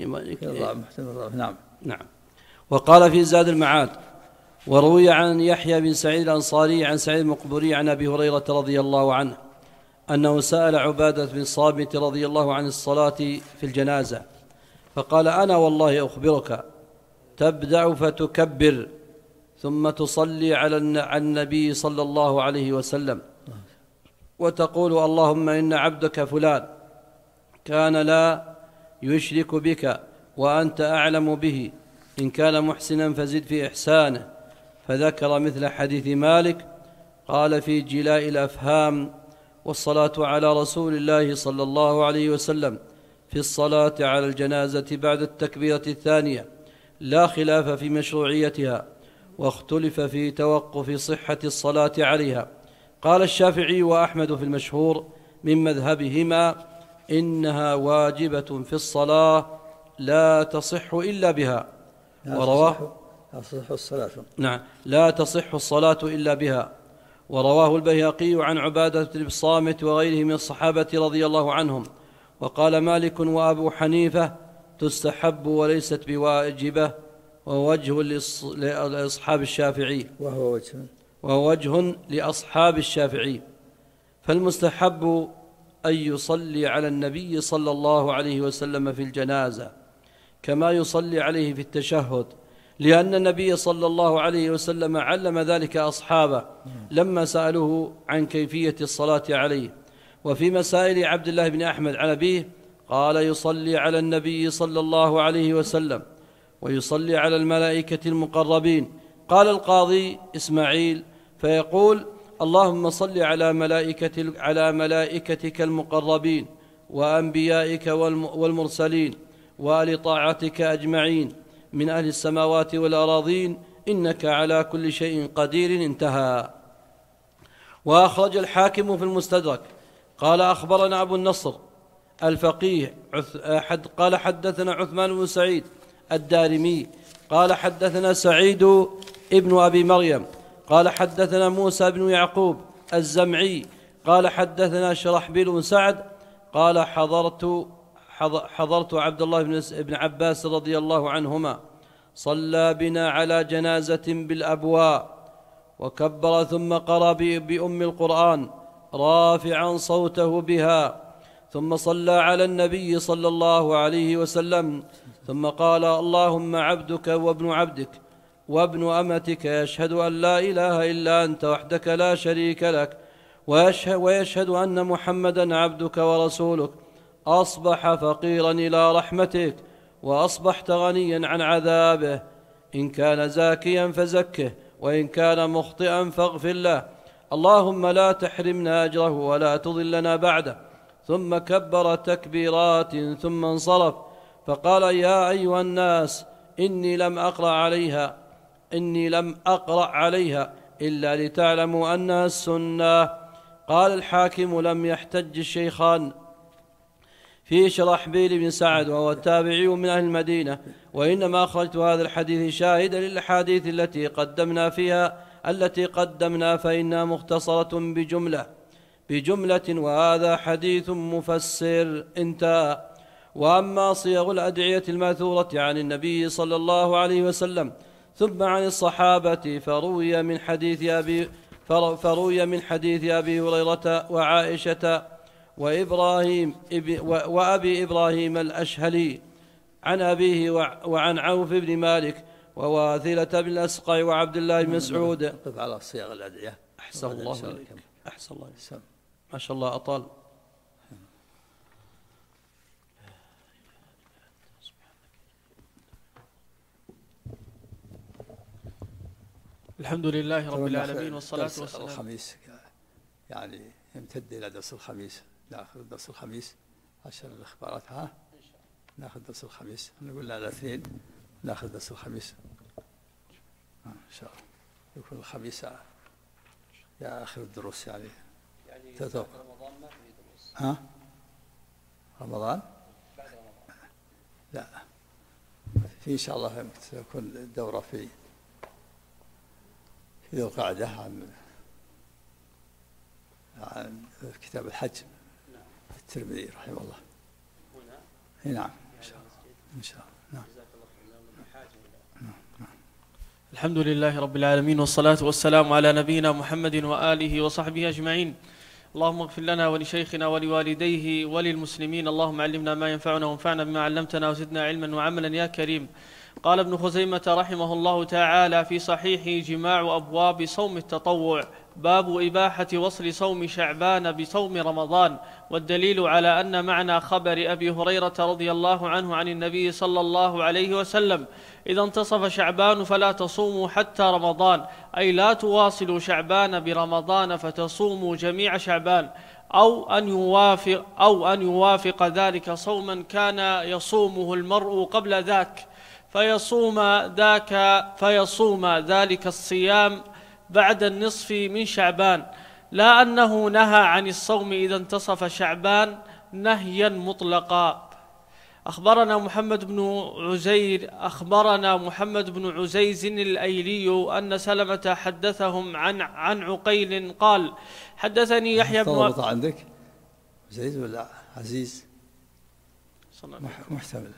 نعم. وقال في زاد المعاد وروي عن يحيى بن سعيد الأنصاري عن سعيد المقبوري عن أبي هريرة رضي الله عنه أنه سأل عبادة بن صامت رضي الله عن الصلاة في الجنازة، فقال أنا والله أخبرك، تبدأ فتكبر ثم تصلي على النبي صلى الله عليه وسلم وتقول اللهم إن عبدك فلان كان لا يشرك بك وأنت أعلم به، إن كان محسنا فزد في إحسانه. فذكر مثل حديث مالك. قال في جلاء الأفهام والصلاة على رسول الله صلى الله عليه وسلم في الصلاة على الجنازة بعد التكبيرة الثانية لا خلاف في مشروعيتها، واختلف في توقف صحة الصلاة عليها. قال الشافعي وأحمد في المشهور من مذهبهما إنها واجبة في الصلاة لا تصح إلا بها. ورواه لا تصح الصلاة. نعم، لا تصح الصلاة إلا بها. ورواه البيهقي عن عبادة بن الصامت وغيره من الصحابة رضي الله عنهم. وقال مالك وأبو حنيفة تستحب وليست بواجبة، ووجه لأصحاب الشافعي، وهو وجه لأصحاب الشافعي. فالمستحب أن يصلي على النبي صلى الله عليه وسلم في الجنازة كما يصلي عليه في التشهد، لأن النبي صلى الله عليه وسلم علم ذلك أصحابه لما سألوه عن كيفية الصلاة عليه. وفي مسائل عبد الله بن أحمد عن أبيه قال يصلي على النبي صلى الله عليه وسلم ويصلي على الملائكة المقربين. قال القاضي إسماعيل فيقول اللهم صل على ملائكتك المقربين وأنبيائك والمرسلين وآل طاعتك أجمعين من أهل السماوات والأراضين إنك على كل شيء قدير. انتهى. وأخرج الحاكم في المستدرك قال أخبرنا أبو النصر الفقيه قال حدثنا عثمان بن سعيد الدارمي قال حدثنا سعيد ابن أبي مريم قال حدثنا موسى بن يعقوب الزمعي قال حدثنا شرحبيل بن سعد قال حضرت عبد الله بن عباس رضي الله عنهما صلى بنا على جنازة بالأبواء وكبر ثم قرأ بأم القرآن رافعا صوته بها، ثم صلى على النبي صلى الله عليه وسلم، ثم قال اللهم عبدك وابن عبدك وابن أمتك يشهد أن لا إله إلا أنت وحدك لا شريك لك ويشهد أن محمدا عبدك ورسولك، أصبح فقيرا إلى رحمتك وأصبحت غنيا عن عذابه، إن كان زاكيا فزكه وإن كان مخطئا فاغفر له، اللهم لا تحرمنا أجره ولا تضلنا بعده. ثم كبر تكبيرات ثم انصرف فقال يا أيها الناس إني لم أقرأ عليها إلا لتعلموا أنها السنة. قال الحاكم لم يحتج الشيخان في شرحبيل بن سعد وهو التابعي من أهل المدينة، وإنما أخرجت هذا الحديث شاهدا للأحاديث التي قدمنا فإنها مختصرة بجملة وهذا حديث مفسر. انتهى. وأما صيغ الأدعية الماثورة عن النبي صلى الله عليه وسلم ثم عن الصحابة فروي من حديث أبي هريرة وعائشة وأبي إبراهيم الأشهلي عن أبيه وعن عوف بن مالك وواثلة بن الأسقع وعبد الله بن مسعود. نقف على صيغ الأدعية. أحسن الله إليك. أحسن الله إليك. ما شاء الله أطال. الحمد لله رب العالمين والصلاة والسلام. الخميس يعني يمتد إلى درس الخميس، نأخذ درس الخميس عشان الإخبارات. نأخذ درس الخميس، نقول على الاثنين نأخذ درس الخميس إن شاء الله. يكون الخميس يا آخر الدروس يعني تتوقع رمضان ما في دروس. رمضان؟ بعد رمضان لا، في إن شاء الله تكون الدورة في ذي القعدة عن كتاب الحج الترمذي رحمه الله. نعم إن شاء الله. نعم. الحمد لله رب العالمين والصلاة والسلام على نبينا محمد وآله وصحبه أجمعين. اللهم اغفر لنا ولشيخنا ولوالديه وللمسلمين. اللهم علمنا ما ينفعنا وانفعنا بما علمتنا وزدنا علما وعملا يا كريم. قال ابن خزيمة رحمه الله تعالى في صحيحه جماع أبواب صوم التطوع، باب إباحة وصل صوم شعبان بصوم رمضان، والدليل على أن معنى خبر أبي هريرة رضي الله عنه عن النبي صلى الله عليه وسلم إذا انتصف شعبان فلا تصوموا حتى رمضان، أي لا تواصلوا شعبان برمضان فتصوموا جميع شعبان، أو أن يوافق ذلك صوما كان يصومه المرء قبل ذاك فيصوم ذلك الصيام بعد النصف من شعبان، لا أنه نهى عن الصوم إذا انتصف شعبان، نهيا مطلقا. أخبرنا محمد بن عزيز الأيلي أن سلمة حدثهم عن عقيل قال حدثني يحيى بن ضبط عندك عزيز ولا عزيز؟ محتمل.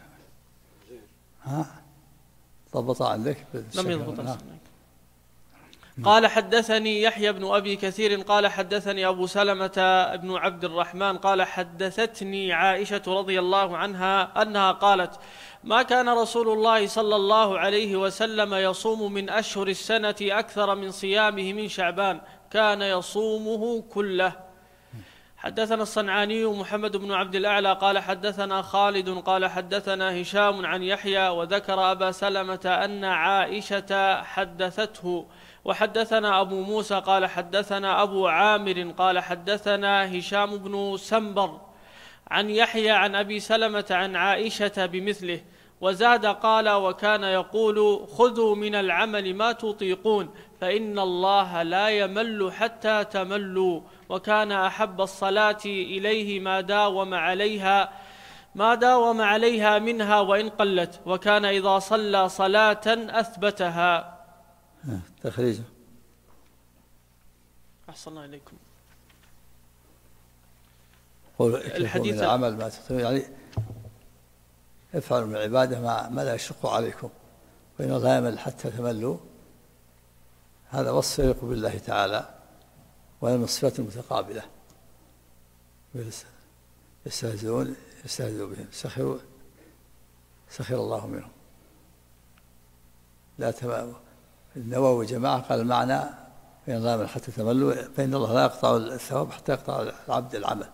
ضبط عندك لم يضبط. قال حدثني يحيى بن أبي كثير قال حدثني أبو سلمة بن عبد الرحمن قال حدثتني عائشة رضي الله عنها أنها قالت ما كان رسول الله صلى الله عليه وسلم يصوم من أشهر السنة أكثر من صيامه من شعبان، كان يصومه كله. حدثنا الصنعاني محمد بن عبد الأعلى قال حدثنا خالد قال حدثنا هشام عن يحيى وذكر أبا سلمة أن عائشة حدثته. وحدثنا أبو موسى قال حدثنا أبو عامر قال حدثنا هشام بن سنبر عن يحيى عن أبي سلمة عن عائشة بمثله، وزاد قال وكان يقول خذوا من العمل ما تطيقون فإن الله لا يمل حتى تملوا، وكان أحب الصلاة إليه ما داوم عليها منها وإن قلت، وكان إذا صلى صلاة أثبتها. تخريجه. أحسن إليكم. الحديث من العمل ما تطيقون، يعني افعلوا من العبادة ما لا يشق عليكم وإن الله يمل حتى تملوا. هذا وصف يليق بالله تعالى وهي من الصفات المتقابلة. يستهزئون بهم سخر الله منهم. لا تمام. النووي جماعة قال المعنى فإن الله يمل حتى تملوا، فإن الله لا يقطع الثواب حتى يقطع العبد العمل.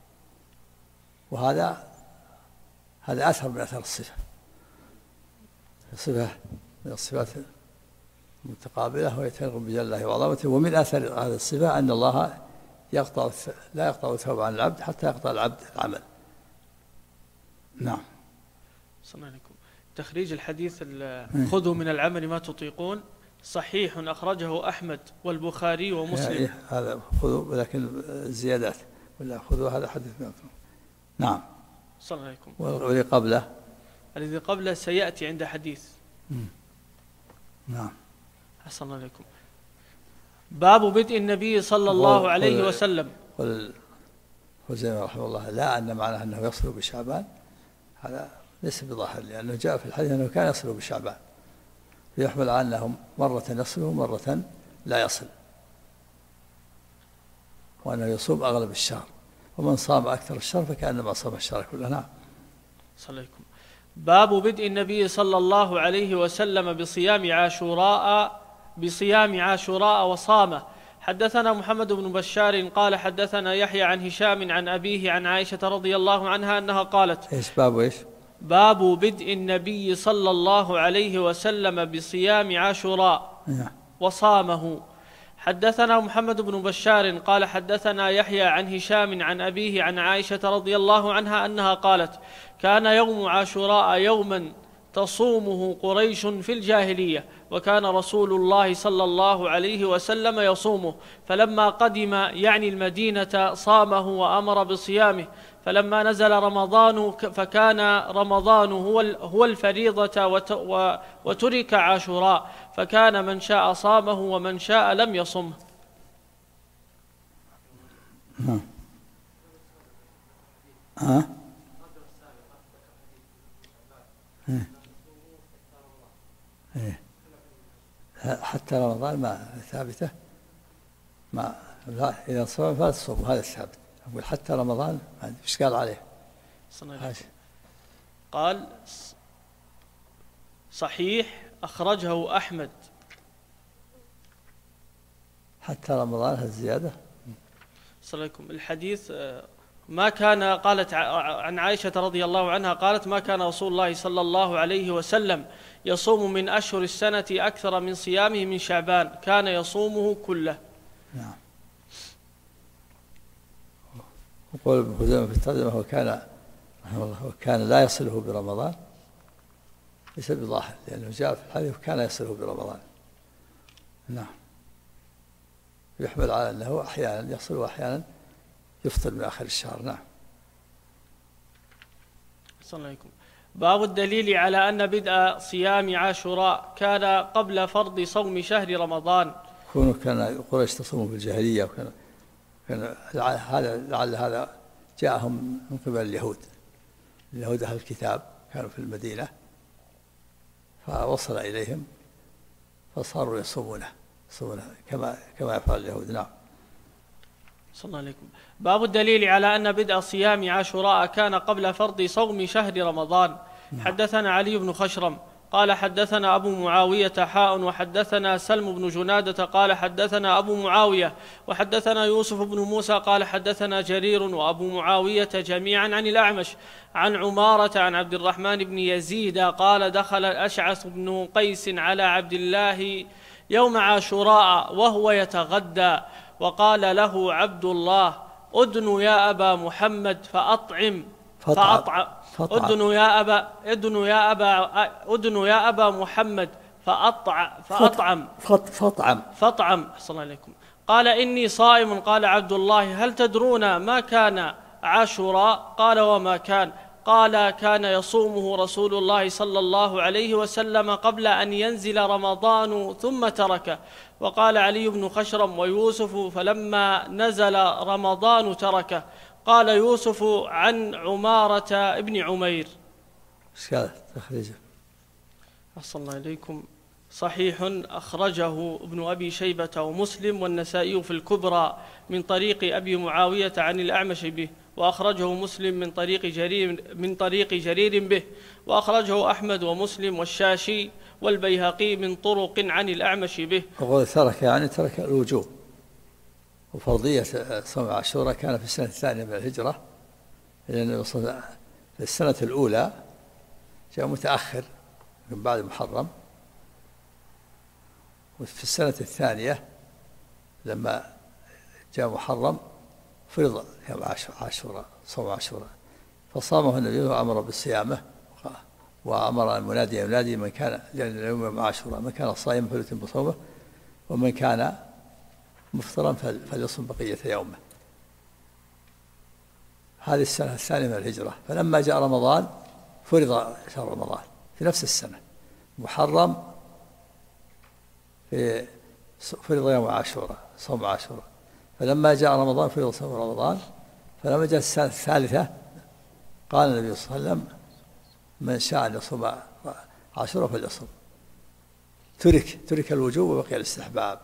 وهذا أثر من أثر الصفة. الصفة من الصفات المتقابلة ويتنغ بجل الله وعظمته. ومن أثر هذه الصفة أن الله لا يقطع الثواب عن العبد حتى يقطع العبد العمل. نعم. صلى عليكم. تخريج الحديث خذوا من العمل ما تطيقون صحيح أخرجه أحمد والبخاري ومسلم. هذا خذوا لكن زيادات، ولا خذوا هذا حديث. نعم. صلى الله عليكم. الذي قبله سيأتي عند حديث. نعم. أحسن الله عليكم. باب بدء النبي صلى الله عليه وسلم. قل خزيمة رحمه الله لا أن معناه أنه يصل بشعبان، هذا ليس بظاهر، لأنه جاء في الحديث أنه كان يصل بشعبان، يحمل على أنهم مرة يصل ومرة لا يصل، وأنه يصوم أغلب الشهر، ومن صام أكثر الشهر فكأنما صام الشهر كله. نعم. صلى الله عليكم. باب بدء النبي صلى الله عليه وسلم بصيام عاشوراء وصامه. حدثنا محمد بن بشار قال حدثنا يحيى عن هشام عن أبيه عن عائشة رضي الله عنها أنها قالت باب بدء النبي صلى الله عليه وسلم بصيام عاشوراء وصامه. حدثنا محمد بن بشار قال حدثنا يحيى عن هشام عن أبيه عن عائشة رضي الله عنها أنها قالت كان يوم عاشوراء يوما تصومه قريش في الجاهلية، وكان رسول الله صلى الله عليه وسلم يصومه، فلما قدم يعني المدينة صامه وأمر بصيامه، فلما نزل رمضان فكان رمضان هو الفريضة وترك عاشوراء، فكان من شاء صامه ومن شاء لم يصمه. حتى رمضان ما ثابته، ما لا إذا صام فلا تصوم، هذا الثابت. أقول حتى رمضان إيش قال عليه؟ قال صحيح أخرجه أحمد. حتى رمضان هالزيادة. صلى الله عليه وسلم. الحديث ما كان، قالت عن عائشة رضي الله عنها قالت ما كان رسول الله صلى الله عليه وسلم يصوم من أشهر السنة أكثر من صيامه من شعبان، كان يصومه كله. نعم. وقول ابن خزيمة في الترجمة وكان لا يصله برمضان، ليس بظاهر، لأنه جاء في الحديث وكان يصله برمضان. نعم. يحمل على أنه أحيانا يصل وأحيانا يفطر من آخر الشهر. نعم. أحسن عليكم. باب الدليل على أن بدء صيام عاشوراء كان قبل فرض صوم شهر رمضان. كان قريش تصوم في الجاهلية، كان لعل هذا جاءهم من قبل اليهود أهل الكتاب كانوا في المدينة، فوصل إليهم فصاروا يصومونه كما يفعل اليهود. نعم. صلى الله عليكم. باب الدليل على أن بدء صيام عاشوراء كان قبل فرض صوم شهر رمضان. حدثنا علي بن خشرم قال حدثنا أبو معاوية وحدثنا سلم بن جنادة قال حدثنا أبو معاوية وحدثنا يوسف بن موسى قال حدثنا جرير وأبو معاوية جميعا عن الأعمش عن عمارة عن عبد الرحمن بن يزيد قال دخل الأشعث بن قيس على عبد الله يوم عاشوراء وهو يتغدى، وقال له عبد الله: أدن يا أبا محمد فأطعم أدن يا أبا محمد فأطعم. صلى الله عليكم. قال: إني صائم. قال عبد الله: هل تدرون ما كان عاشوراء؟ قال: وما كان؟ قال: كان يصومه رسول الله صلى الله عليه وسلم قبل أن ينزل رمضان ثم تركه. وقال علي بن خشرم ويوسف: فلما نزل رمضان تركه. قال يوسف عن عمارة ابن عمير. تخريجه. أحسن الله إليكم. صحيح أخرجه ابن أبي شيبة ومسلم والنسائي في الكبرى من طريق أبي معاوية عن الأعمش به، وأخرجه مسلم من طريق جرير به، وأخرجه أحمد ومسلم والشاشي والبيهقي من طرق عن الأعمش به. وقال ترك يعني ترك الوجوب، وفرضية صوم عاشوراء كان في السنة الثانية من الهجرة، لأن في السنة الأولى جاء متأخر من بعد محرم، وفي السنة الثانية لما جاء محرم فرض يوم عاشوراء، صوم عاشوراء، فصامه النبي وأمر بالصيامه، وأمر المنادي ينادي من كان يوم عاشوراء من كان صائما فليتم صومه، ومن كان مفطرا فليصم بقية يومه. هذه السنة الثانية من الهجرة. فلما جاء رمضان فرض شهر رمضان في نفس السنة، محرم فرض يوم عاشوراء، صوم عاشوراء. فلما جاء رمضان فرض صوم رمضان. فلما جاء السنة الثالثة قال النبي صلى الله عليه وسلم: من شاء أن يصوم عاشوراء فليصوم. ترك الوجوب وبقي الاستحباب.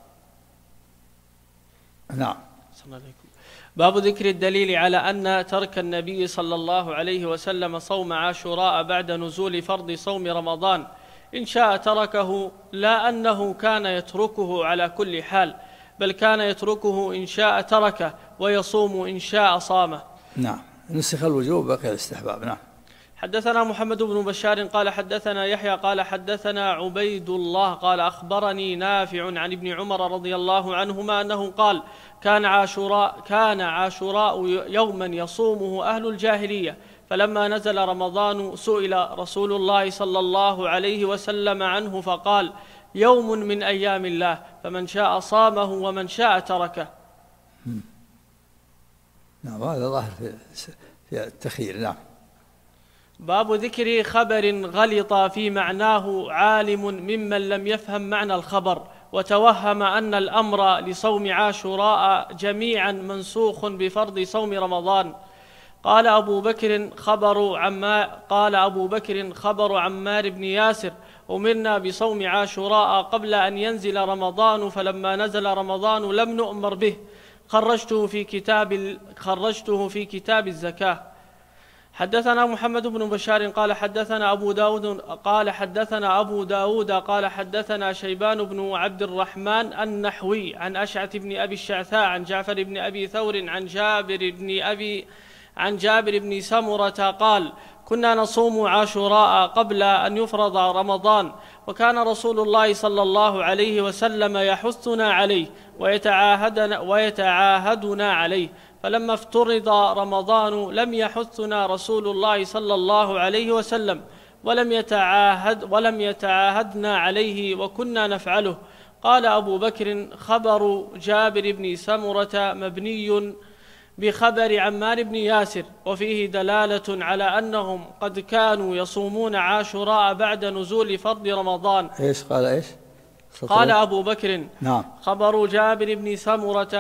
نعم. باب ذكر الدليل على أن ترك النبي صلى الله عليه وسلم صوم عاشوراء بعد نزول فرض صوم رمضان إن شاء تركه، لا أنه كان يتركه على كل حال، بل كان يتركه إن شاء تركه ويصوم إن شاء صامه. نعم. نسخ الوجوب بقي الاستحباب. نعم. حدثنا محمد بن بشار قال حدثنا يحيى قال حدثنا عبيد الله قال أخبرني نافع عن ابن عمر رضي الله عنهما أنه قال: كان عاشوراء يوما يصومه أهل الجاهلية، فلما نزل رمضان سئل رسول الله صلى الله عليه وسلم عنه فقال: يوم من أيام الله، فمن شاء صامه ومن شاء تركه. نعم. هذا ظاهر في التخيير. نعم. باب ذكر خبر غلط في معناه عالم ممن لم يفهم معنى الخبر وتوهم أن الأمر لصوم عاشوراء جميعا منسوخ بفرض صوم رمضان. قال أبو بكر خبر عمار بن ياسر: أمرنا بصوم عاشوراء قبل أن ينزل رمضان، فلما نزل رمضان لم نؤمر به. خرجته في كتاب الزكاة. حدثنا محمد بن بشار قال حدثنا أبو داود قال حدثنا شيبان بن عبد الرحمن النحوي عن أشعث بن أبي الشعثاء عن جعفر بن أبي ثور عن جابر بن سمرة قال: كنا نصوم عاشوراء قبل أن يفرض رمضان، وكان رسول الله صلى الله عليه وسلم يحثنا عليه ويتعاهدنا عليه، فلما افترض رمضان لم يحثنا رسول الله صلى الله عليه وسلم ولم يتعاهدنا عليه وكنا نفعله. قال أبو بكر: خبر جابر بن سمرة مبني بخبر عمار بن ياسر، وفيه دلالة على أنهم قد كانوا يصومون عاشوراء بعد نزول فرض رمضان. إيش قال إيش؟ قال أبو بكر: نعم. خبر جابر بن سمرة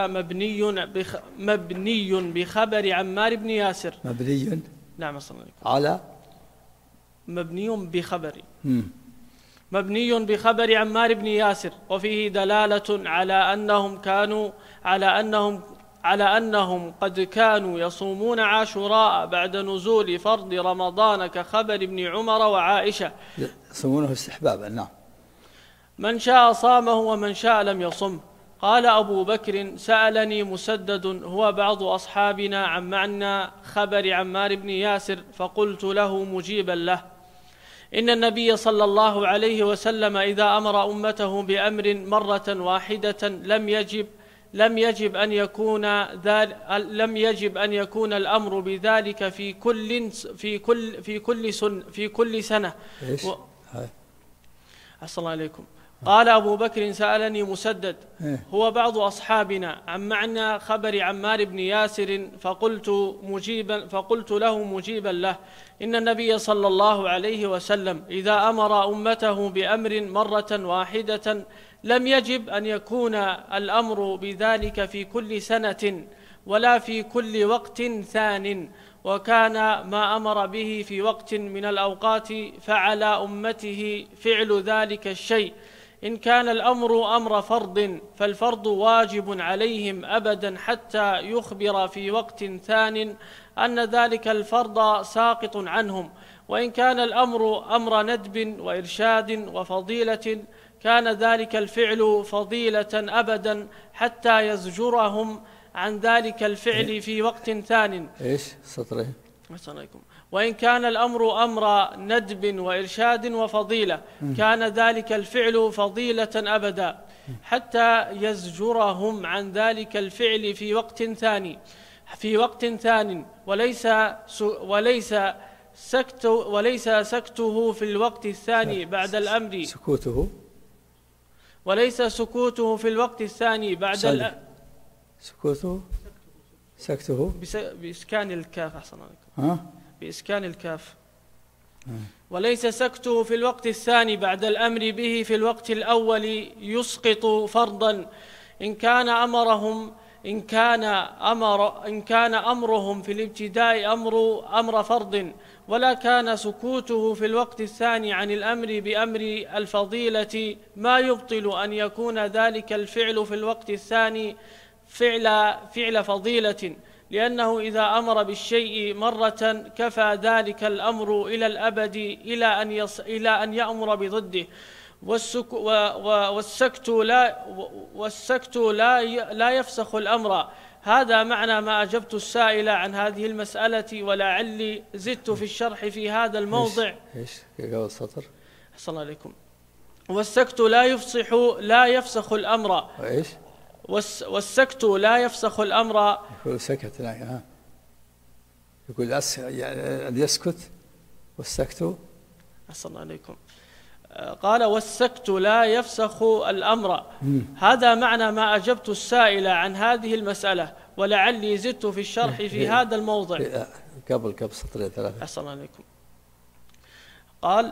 مبني بخبر عمار بن ياسر. مبني. نعم صلى الله عليه وسلم. على مبني بخبر مبني بخبر عمار بن ياسر، وفيه دلالة على أنهم قد كانوا يصومون عاشوراء بعد نزول فرض رمضان كخبر ابن عمر وعائشة. يصومونه استحبابا. نعم. من شاء صامه ومن شاء لم يصم. قال أبو بكر: سألني مسدد هو بعض أصحابنا عن معنى خبر عمار بن ياسر، فقلت له مجيبا له: إن النبي صلى الله عليه وسلم إذا أمر أمته بأمر مرة واحدة لم يجب أن يكون الأمر بذلك في كل سنة. أحسن الله عليكم. قال أبو بكر: سألني مسدد هو بعض أصحابنا عن معنى خبر عمار بن ياسر، فقلت له مجيبا له: إن النبي صلى الله عليه وسلم إذا أمر أمته بأمر مرة واحدة لم يجب أن يكون الأمر بذلك في كل سنة ولا في كل وقت ثان، وكان ما أمر به في وقت من الأوقات فعلى أمته فعل ذلك الشيء. إن كان الأمر أمر فرض فالفرض واجب عليهم أبدا حتى يخبر في وقت ثان أن ذلك الفرض ساقط عنهم. وإن كان الأمر أمر ندب وإرشاد وفضيلة كان ذلك الفعل فضيلة أبدا حتى يزجرهم عن ذلك الفعل في وقت ثان. إيش سطرين؟ وإن كان الأمر أمر ندب وإرشاد وفضيلة كان ذلك الفعل فضيلة أبدا حتى يزجرهم عن ذلك الفعل في وقت ثاني وليس سكته في الوقت الثاني بعد الأمر وليس سكوته في الوقت الثاني بعد الأمر سكته بإسكان الكاف. أحسن عليكم. بإسكان الكاف. وليس سكته في الوقت الثاني بعد الأمر به في الوقت الأول يسقط فرضا إن كان أمرهم في الابتداء أمر فرض، ولا كان سكوته في الوقت الثاني عن الأمر بأمر الفضيلة ما يبطل أن يكون ذلك الفعل في الوقت الثاني فعل فضيلة، لأنه إذا أمر بالشيء مرة كفى ذلك الأمر إلى الأبد إلى أن يأمر بضده. والسكت لا يفسخ الأمر. هذا معنى ما أجبت السائل عن هذه المسألة، ولعلي زدت في الشرح في هذا الموضع. إيش قول السطر؟ أحسن الله عليكم. والسكت لا يفسخ الأمر. وإيش؟ والسكت لا يفسخ الأمر. يقول سكت لا يقول يعني أن يسكت والسكت. أحسن الله عليكم. قال: والسكت لا يفسخ الأمر. هذا معنى ما أجبت السائل عن هذه المسألة، ولعلي زدت في الشرح في هذا الموضع. قبل سطرين ثلاثة. أحسن الله عليكم. قال: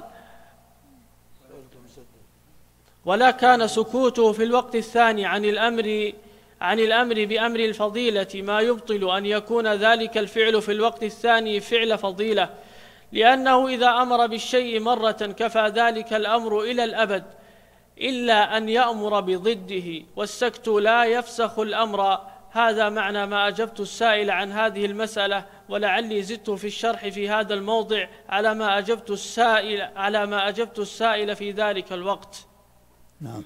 ولا كان سكوته في الوقت الثاني عن الأمر بأمر الفضيلة ما يبطل أن يكون ذلك الفعل في الوقت الثاني فعل فضيلة، لأنه إذا أمر بالشيء مرة كفى ذلك الأمر إلى الأبد إلا أن يأمر بضده، والسكت لا يفسخ الأمر. هذا معنى ما أجبت السائل عن هذه المسألة، ولعلي زدت في الشرح في هذا الموضع على ما أجبت السائل في ذلك الوقت. نعم.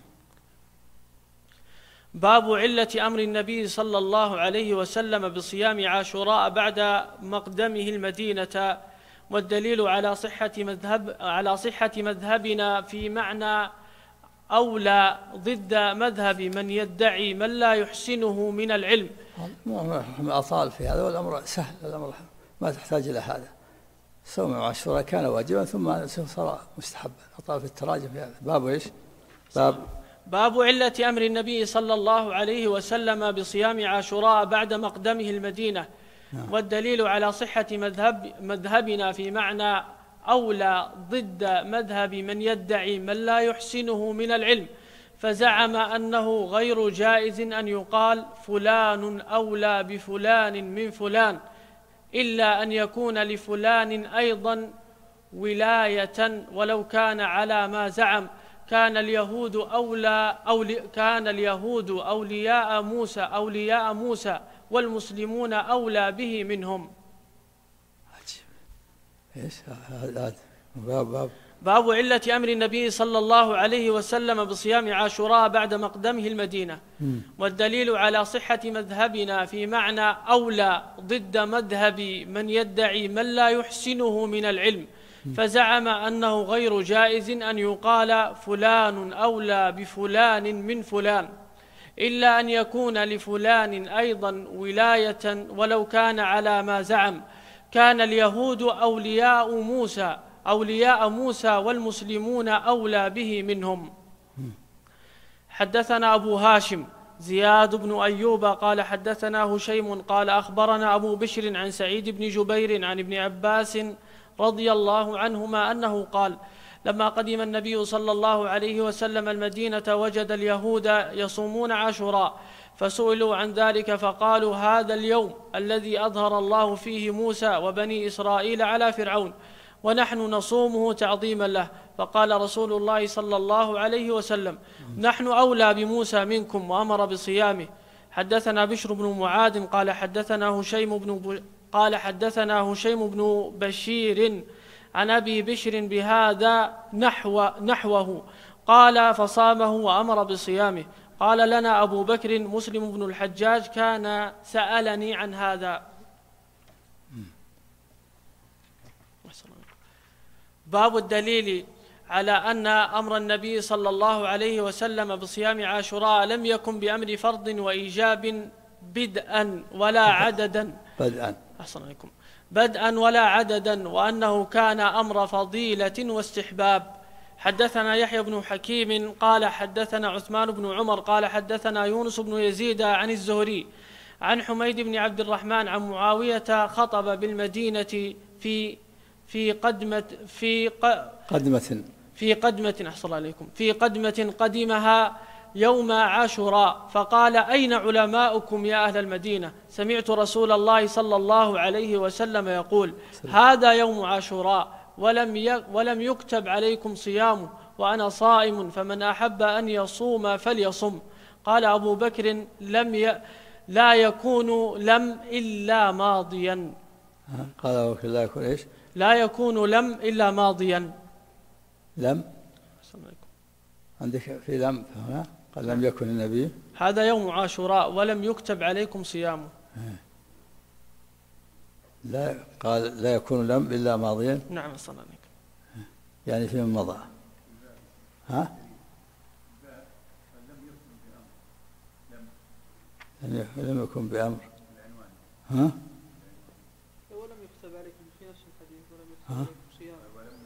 باب علة أمر النبي صلى الله عليه وسلم بصيام عاشوراء بعد مقدمه المدينة، والدليل على صحة مذهبنا في معنى أولى ضد مذهب من يدعي من لا يحسنه من العلم. أطال في هذا، والأمر سهل، الأمر ما تحتاج إلى هذا. صوم عاشوراء كان واجبا ثم صار مستحبا. أطال في التراجم في هذا. باب إيش؟ باب علة أمر النبي صلى الله عليه وسلم بصيام عاشوراء بعد مقدمه المدينة، والدليل على صحة مذهبنا في معنى أولى ضد مذهب من يدعي من لا يحسنه من العلم، فزعم أنه غير جائز أن يقال فلان أولى بفلان من فلان، إلا أن يكون لفلان أيضا ولاية ولو كان على ما زعم. كان اليهود أولياء موسى والمسلمون أولى به منهم. ايش هذا؟ باب علة أمر النبي صلى الله عليه وسلم بصيام عاشوراء بعد مقدمه المدينة، والدليل على صحة مذهبنا في معنى أولى ضد مذهب من يدعي من لا يحسنه من العلم، فزعم أنه غير جائز أن يقال فلان أولى بفلان من فلان، إلا أن يكون لفلان أيضا ولاية ولو كان على ما زعم. كان اليهود أولياء موسى والمسلمون أولى به منهم. حدثنا أبو هاشم زياد بن أيوب قال حدثنا هشيم قال أخبرنا أبو بشر عن سعيد بن جبير عن ابن عباس رضي الله عنهما أنه قال: لما قدم النبي صلى الله عليه وسلم المدينة وجد اليهود يصومون عاشوراء، فسئلوا عن ذلك فقالوا: هذا اليوم الذي أظهر الله فيه موسى وبني إسرائيل على فرعون، ونحن نصومه تعظيما له. فقال رسول الله صلى الله عليه وسلم: نحن أولى بموسى منكم، وأمر بصيامه. حدثنا بشر بن معاذ قال حدثنا هشيم بن بشير عن أبي بشر بهذا نحوه قال: فصامه وأمر بصيامه. قال لنا أبو بكر مسلم بن الحجاج كان سألني عن هذا. باب الدليل على أن أمر النبي صلى الله عليه وسلم بصيام عاشوراء لم يكن بأمر فرض وإيجاب بدءا ولا عددا ولا عددا، وأنه كان أمر فضيلة واستحباب. حدثنا يحيى بن حكيم قال حدثنا عثمان بن عمر قال حدثنا يونس بن يزيد عن الزهري عن حميد بن عبد الرحمن عن معاوية خطب بالمدينة في قدمة قدمها يوم عاشوراء، فقال: أين علماؤكم يا أهل المدينة؟ سمعت رسول الله صلى الله عليه وسلم يقول: هذا يوم عاشوراء ولم يكتب عليكم صيامه، وأنا صائم، فمن أحب أن يصوم فليصم. قال أبو بكر: لا يكون لم إلا ماضيا. قال أبو بكر: لا يكون إيش؟ لا يكون لم إلا ماضيا. لم عندك في لم هنا قال: لم يكن النبي هذا يوم عاشوراء ولم يكتب عليكم صيامه. لا قال: لا يكون لم إلا ماضيا. نعم صلى الله عليه وسلم. يعني فيما مضى. لم يكن بأمر. ولم يكتب عليكم في نفس الحديث ولم يكتب عليكم صيامه.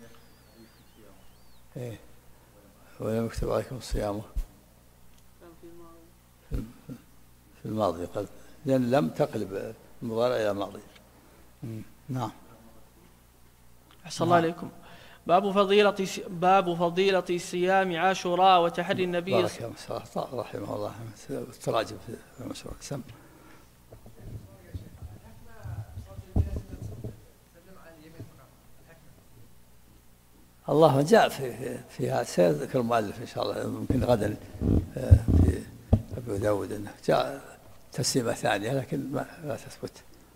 ولم يكتب عليكم صيامه في الماضي قد، لأن لم تقلب المضارع إلى ماضي. نعم. أحسن الله عليكم. باب فضيلة صيام عاشوراء وتحري النبي بارك الله رحمه الله تراجم في المشروع. سم الله جاء فيها سيذكر المؤلف إن شاء الله ممكن غدا في أبو داود أنه جاء تسليمة ثانية لكن لا تثبت.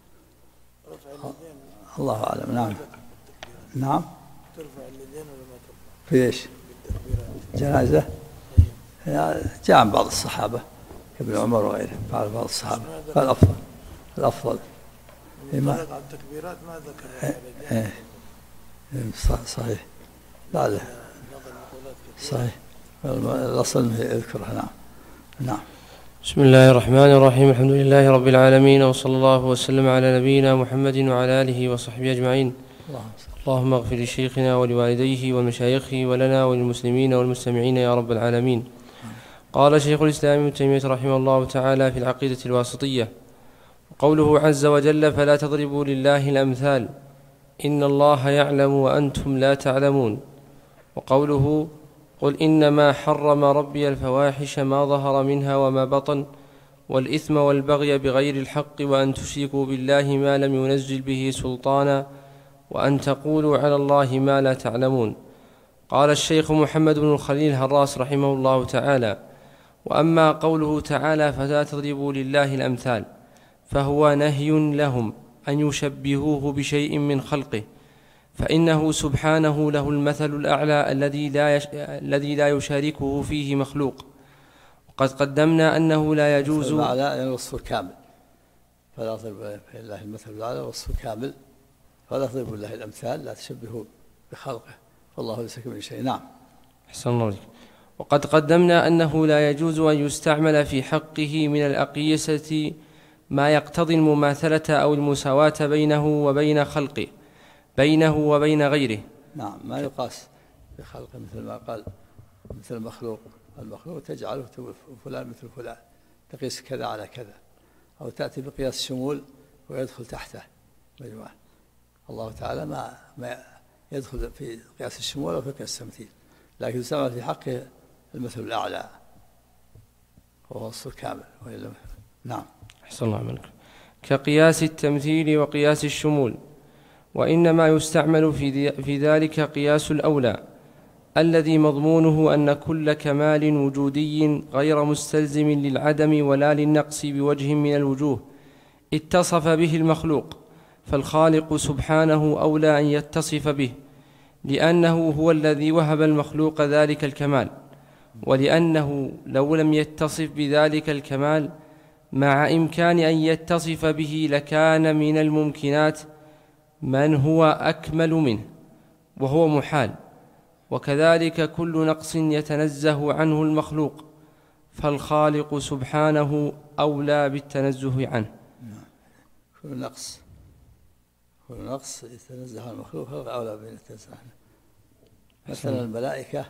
الله أعلم. نعم. نعم. ترفع اليدين ولا ما ترفع؟ في إيش؟ جنازة؟ جاء عن بعض الصحابة كابن عمر وغيره، بعض الصحابة فالأفضل المنطلق على التكبيرات ما ذكر. صحيح. لا صحيح. الأصل يذكرها. نعم. بسم الله الرحمن الرحيم. الحمد لله رب العالمين، وصلى الله وسلم على نبينا محمد وعلى آله وصحبه أجمعين. اللهم اغفر لشيخنا ولوالديه ومشايخه ولنا وللمسلمين والمستمعين يا رب العالمين. قال شيخ الإسلام ابن تيمية رحمه الله تعالى في العقيدة الواسطية: قوله عز وجل: فلا تضربوا لله الأمثال إن الله يعلم وأنتم لا تعلمون. وقوله: قل إنما حرم ربي الفواحش ما ظهر منها وما بطن والإثم والبغي بغير الحق وأن تشركوا بالله ما لم ينزل به سلطانا وأن تقولوا على الله ما لا تعلمون. قال الشيخ محمد بن الخليل هراس رحمه الله تعالى: وأما قوله تعالى فلا تضربوا لله الأمثال فهو نهي لهم أن يشبهوه بشيء من خلقه، فإنه سبحانه له المثل الأعلى الذي لا يشاركه فيه مخلوق. وقد قدمنا أنه لا يجوز الأعلى يعني الوصف الكامل، فلا تضربوا لله المثل الأعلى الوصف الكامل، فلا تضربوا لله الأمثال لا تشبهوا بخلقه فالله ليس كمثله شيء. نعم. أحسن الله عليك. وقد قدمنا أنه لا يجوز أن يستعمل في حقه من الأقيسة ما يقتضي المماثلة أو المساواة بينه وبين خلقه، بينه وبين غيره. نعم، ما يقاس بخلقه مثل ما قال مثل المخلوق تجعله فلان مثل فلان، تقيس كذا على كذا، أو تأتي بقياس الشمول ويدخل تحته مجموعة. الله تعالى ما يدخل في قياس الشمول أو في قياس التمثيل، لكن يسمى في حقه المثل الأعلى وهو الوصف الكامل. نعم. أحسن الله عليك. كقياس التمثيل وقياس الشمول، وإنما يستعمل في ذلك قياس الأولى الذي مضمونه أن كل كمال وجودي غير مستلزم للعدم ولا للنقص بوجه من الوجوه اتصف به المخلوق، فالخالق سبحانه أولى أن يتصف به، لأنه هو الذي وهب المخلوق ذلك الكمال، ولأنه لو لم يتصف بذلك الكمال مع إمكان أن يتصف به لكان من الممكنات من هو أكمل منه وهو محال، وكذلك كل نقص يتنزه عنه المخلوق، فالخالق سبحانه أولى بالتنزه عنه. كل نقص يتنزه عن المخلوق فالخالق أولى بالتنزه عنه. مثلا الملائكة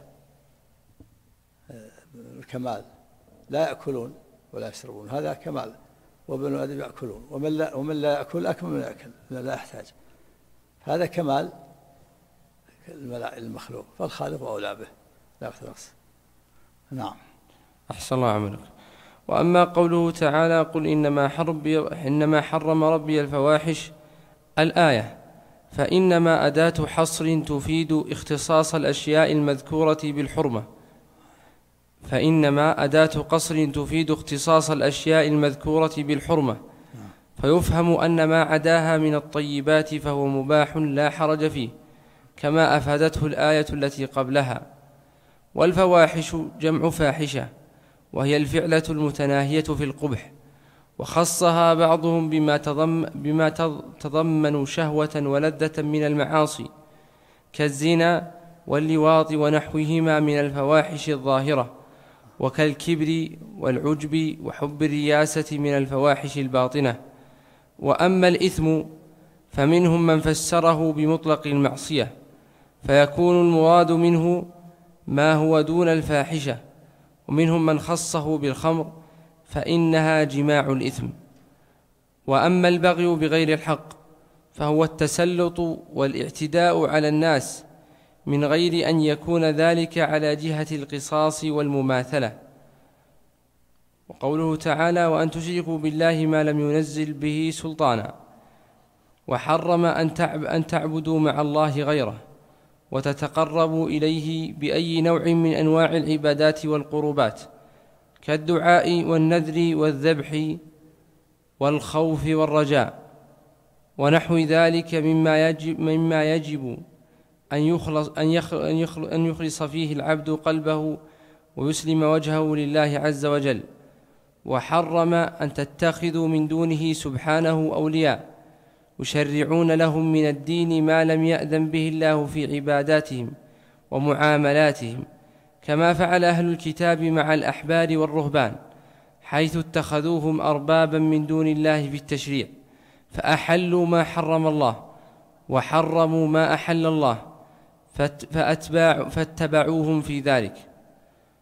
الكمال لا يأكلون ولا يشربون، هذا كمال، وبنو آدم يأكلون، ومن لا يأكل أكمل من يأكل لا يحتاج، هذا كمال المخلوق، فالخالق أولى به لا يختص. نعم. أحسن الله عملك. وأما قوله تعالى: قل إنما حرم ربي الفواحش، الآية، فإنما أداة حصر تفيد اختصاص الأشياء المذكورة بالحرمة، فإنما أداة قصر تفيد اختصاص الأشياء المذكورة بالحرمة، فيفهم أن ما عداها من الطيبات فهو مباح لا حرج فيه، كما أفادته الآية التي قبلها. والفواحش جمع فاحشة، وهي الفعلة المتناهية في القبح، وخصها بعضهم بما تضمن شهوة ولذة من المعاصي كالزنا واللواط ونحوهما من الفواحش الظاهرة، وكالكبر والعجب وحب الرياسة من الفواحش الباطنة. وأما الإثم فمنهم من فسره بمطلق المعصية، فيكون المراد منه ما هو دون الفاحشة، ومنهم من خصه بالخمر فإنها جماع الإثم. وأما البغي بغير الحق فهو التسلط والاعتداء على الناس من غير أن يكون ذلك على جهة القصاص والمماثلة. وقوله تعالى: وأن تشركوا بالله ما لم ينزل به سلطانا، وحرم أن تعبدوا مع الله غيره وتتقربوا إليه بأي نوع من أنواع العبادات والقربات كالدعاء والنذر والذبح والخوف والرجاء ونحو ذلك مما يجب أن يخلص فيه العبد قلبه ويسلم وجهه لله عز وجل. وحرم أن تتخذوا من دونه سبحانه أولياء يشرعون لهم من الدين ما لم يأذن به الله في عباداتهم ومعاملاتهم، كما فعل أهل الكتاب مع الأحبار والرهبان، حيث اتخذوهم أربابا من دون الله في التشريع، فأحلوا ما حرم الله وحرموا ما أحل الله، فاتبعوهم في ذلك.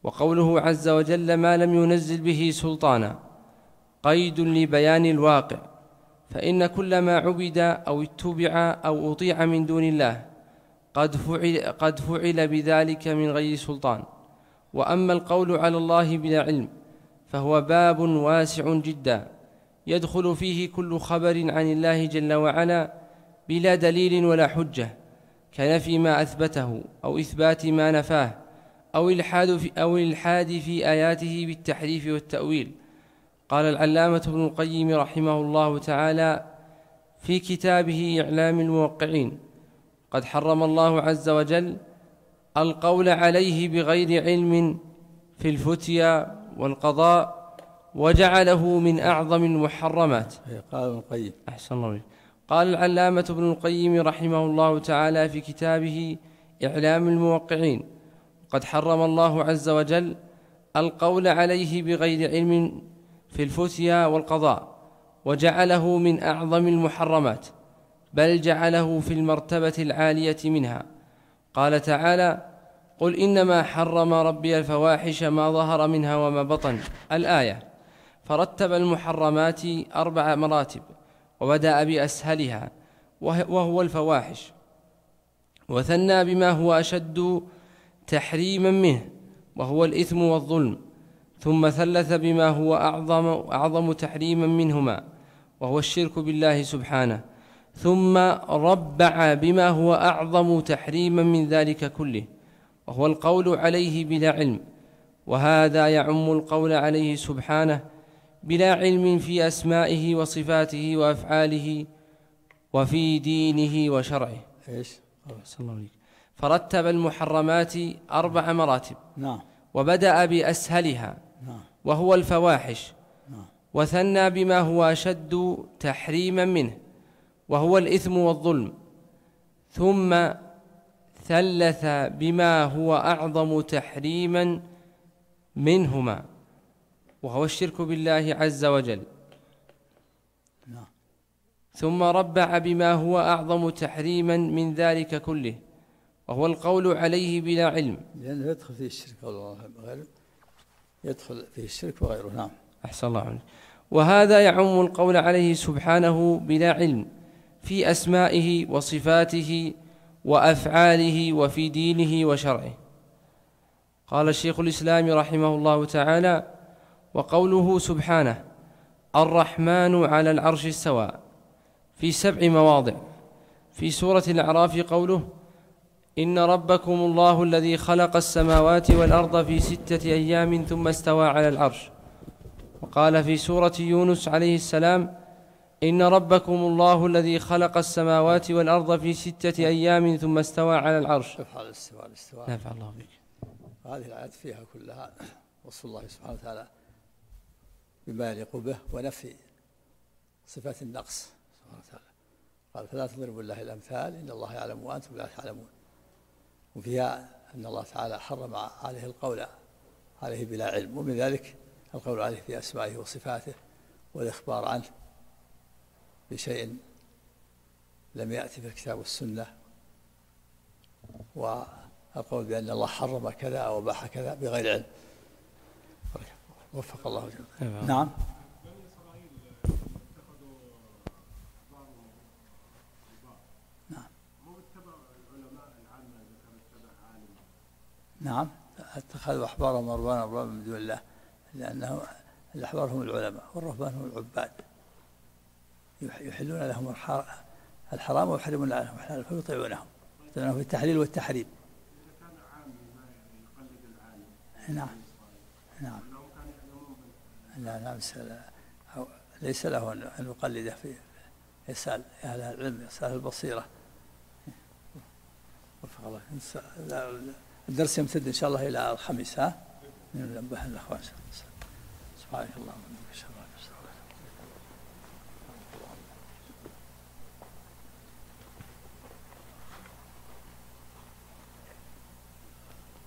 وقوله عز وجل ما لم ينزل به سلطانا قيد لبيان الواقع، فإن كل ما عبد أو اتبع أو أطيع من دون الله قد فعل بذلك من غير سلطان. وأما القول على الله بلا علم فهو باب واسع جدا يدخل فيه كل خبر عن الله جل وعلا بلا دليل ولا حجة، كنفي ما أثبته أو إثبات ما نفاه أو الإلحاد في آياته بالتحريف والتأويل. قال العلامة ابن القيم رحمه الله تعالى في كتابه إعلام الموقعين: قد حرم الله عز وجل القول عليه بغير علم في الفتيا والقضاء وجعله من أعظم المحرمات. قال ابن القيم أحسن الله. قال العلامة ابن القيم رحمه الله تعالى في كتابه إعلام الموقعين: قد حرم الله عز وجل القول عليه بغير علم في الفتيا والقضاء وجعله من أعظم المحرمات، بل جعله في المرتبة العالية منها. قال تعالى: قل إنما حرم ربي الفواحش ما ظهر منها وما بطن، الآية. فرتب المحرمات 4 مراتب، وبدأ بأسهلها وهو الفواحش، وثنى بما هو أشد تحريما منه وهو الإثم والظلم، ثم ثلث بما هو أعظم تحريما منهما وهو الشرك بالله سبحانه، ثم ربع بما هو أعظم تحريما من ذلك كله وهو القول عليه بلا علم، وهذا يعم القول عليه سبحانه بلا علم في أسمائه وصفاته وأفعاله وفي دينه وشرعه. فرتب المحرمات 4 مراتب، وبدأ بأسهلها وهو الفواحش، وثنى بما هو أشد تحريما منه وهو الإثم والظلم، ثم ثلث بما هو أعظم تحريما منهما وهو الشرك بالله عز وجل، ثم ربع بما هو أعظم تحريما من ذلك كله وهو القول عليه بلا علم، لأنه يدخل فيه الشرك وغيره، يدخل فيه الشرك وغيره. نعم. أحسن الله عنه. وهذا يعم القول عليه سبحانه بلا علم في أسمائه وصفاته وأفعاله وفي دينه وشرعه. قال الشيخ الإسلام رحمه الله تعالى: وقوله سبحانه الرحمن على العرش استوى في 7 مواضع. في سورة الأعراف قوله: إن ربكم الله الذي خلق السماوات والأرض في 6 أيام ثم استوى على العرش. وقال في سورة يونس عليه السلام: إن ربكم الله الذي خلق السماوات والأرض في 6 أيام ثم استوى على العرش. الاستواء. نفع الله بك. هذه الآيات فيها كلها وصف الله سبحانه وتعالى بما يليق به ونفي صفات النقص سبحانه وتعالى. قال: فلا تضربوا لله الأمثال إن الله يعلم وأنتم لا تعلمون. وفيها أن الله تعالى حرم عليه القول عليه بلا علم، ومن ذلك القول عليه في أسمائه وصفاته والإخبار عنه بشيء لم يأتي في الكتاب والسنة، والقول بأن الله حرم كذا أو أباح كذا بغير علم. وفق الله جميعا. نعم. نعم، اتخذوا أحبارهم ورهبانهم أربابا من دون الله، لأنه الأحبار هم العلماء والرهبان هم العباد، يحلون لهم الحرام ويحرمون لهم الحلال فيطيعونهم في التحليل والتحريم. نعم نعم. لا ليس له أن يقلده، في يسأل أهل العلم، يسأل البصيرة. وفق الله. الدرس يمتد إن شاء الله إلى الخميس. ننبه الأخوان. سبحانك اللهم وبحمدك.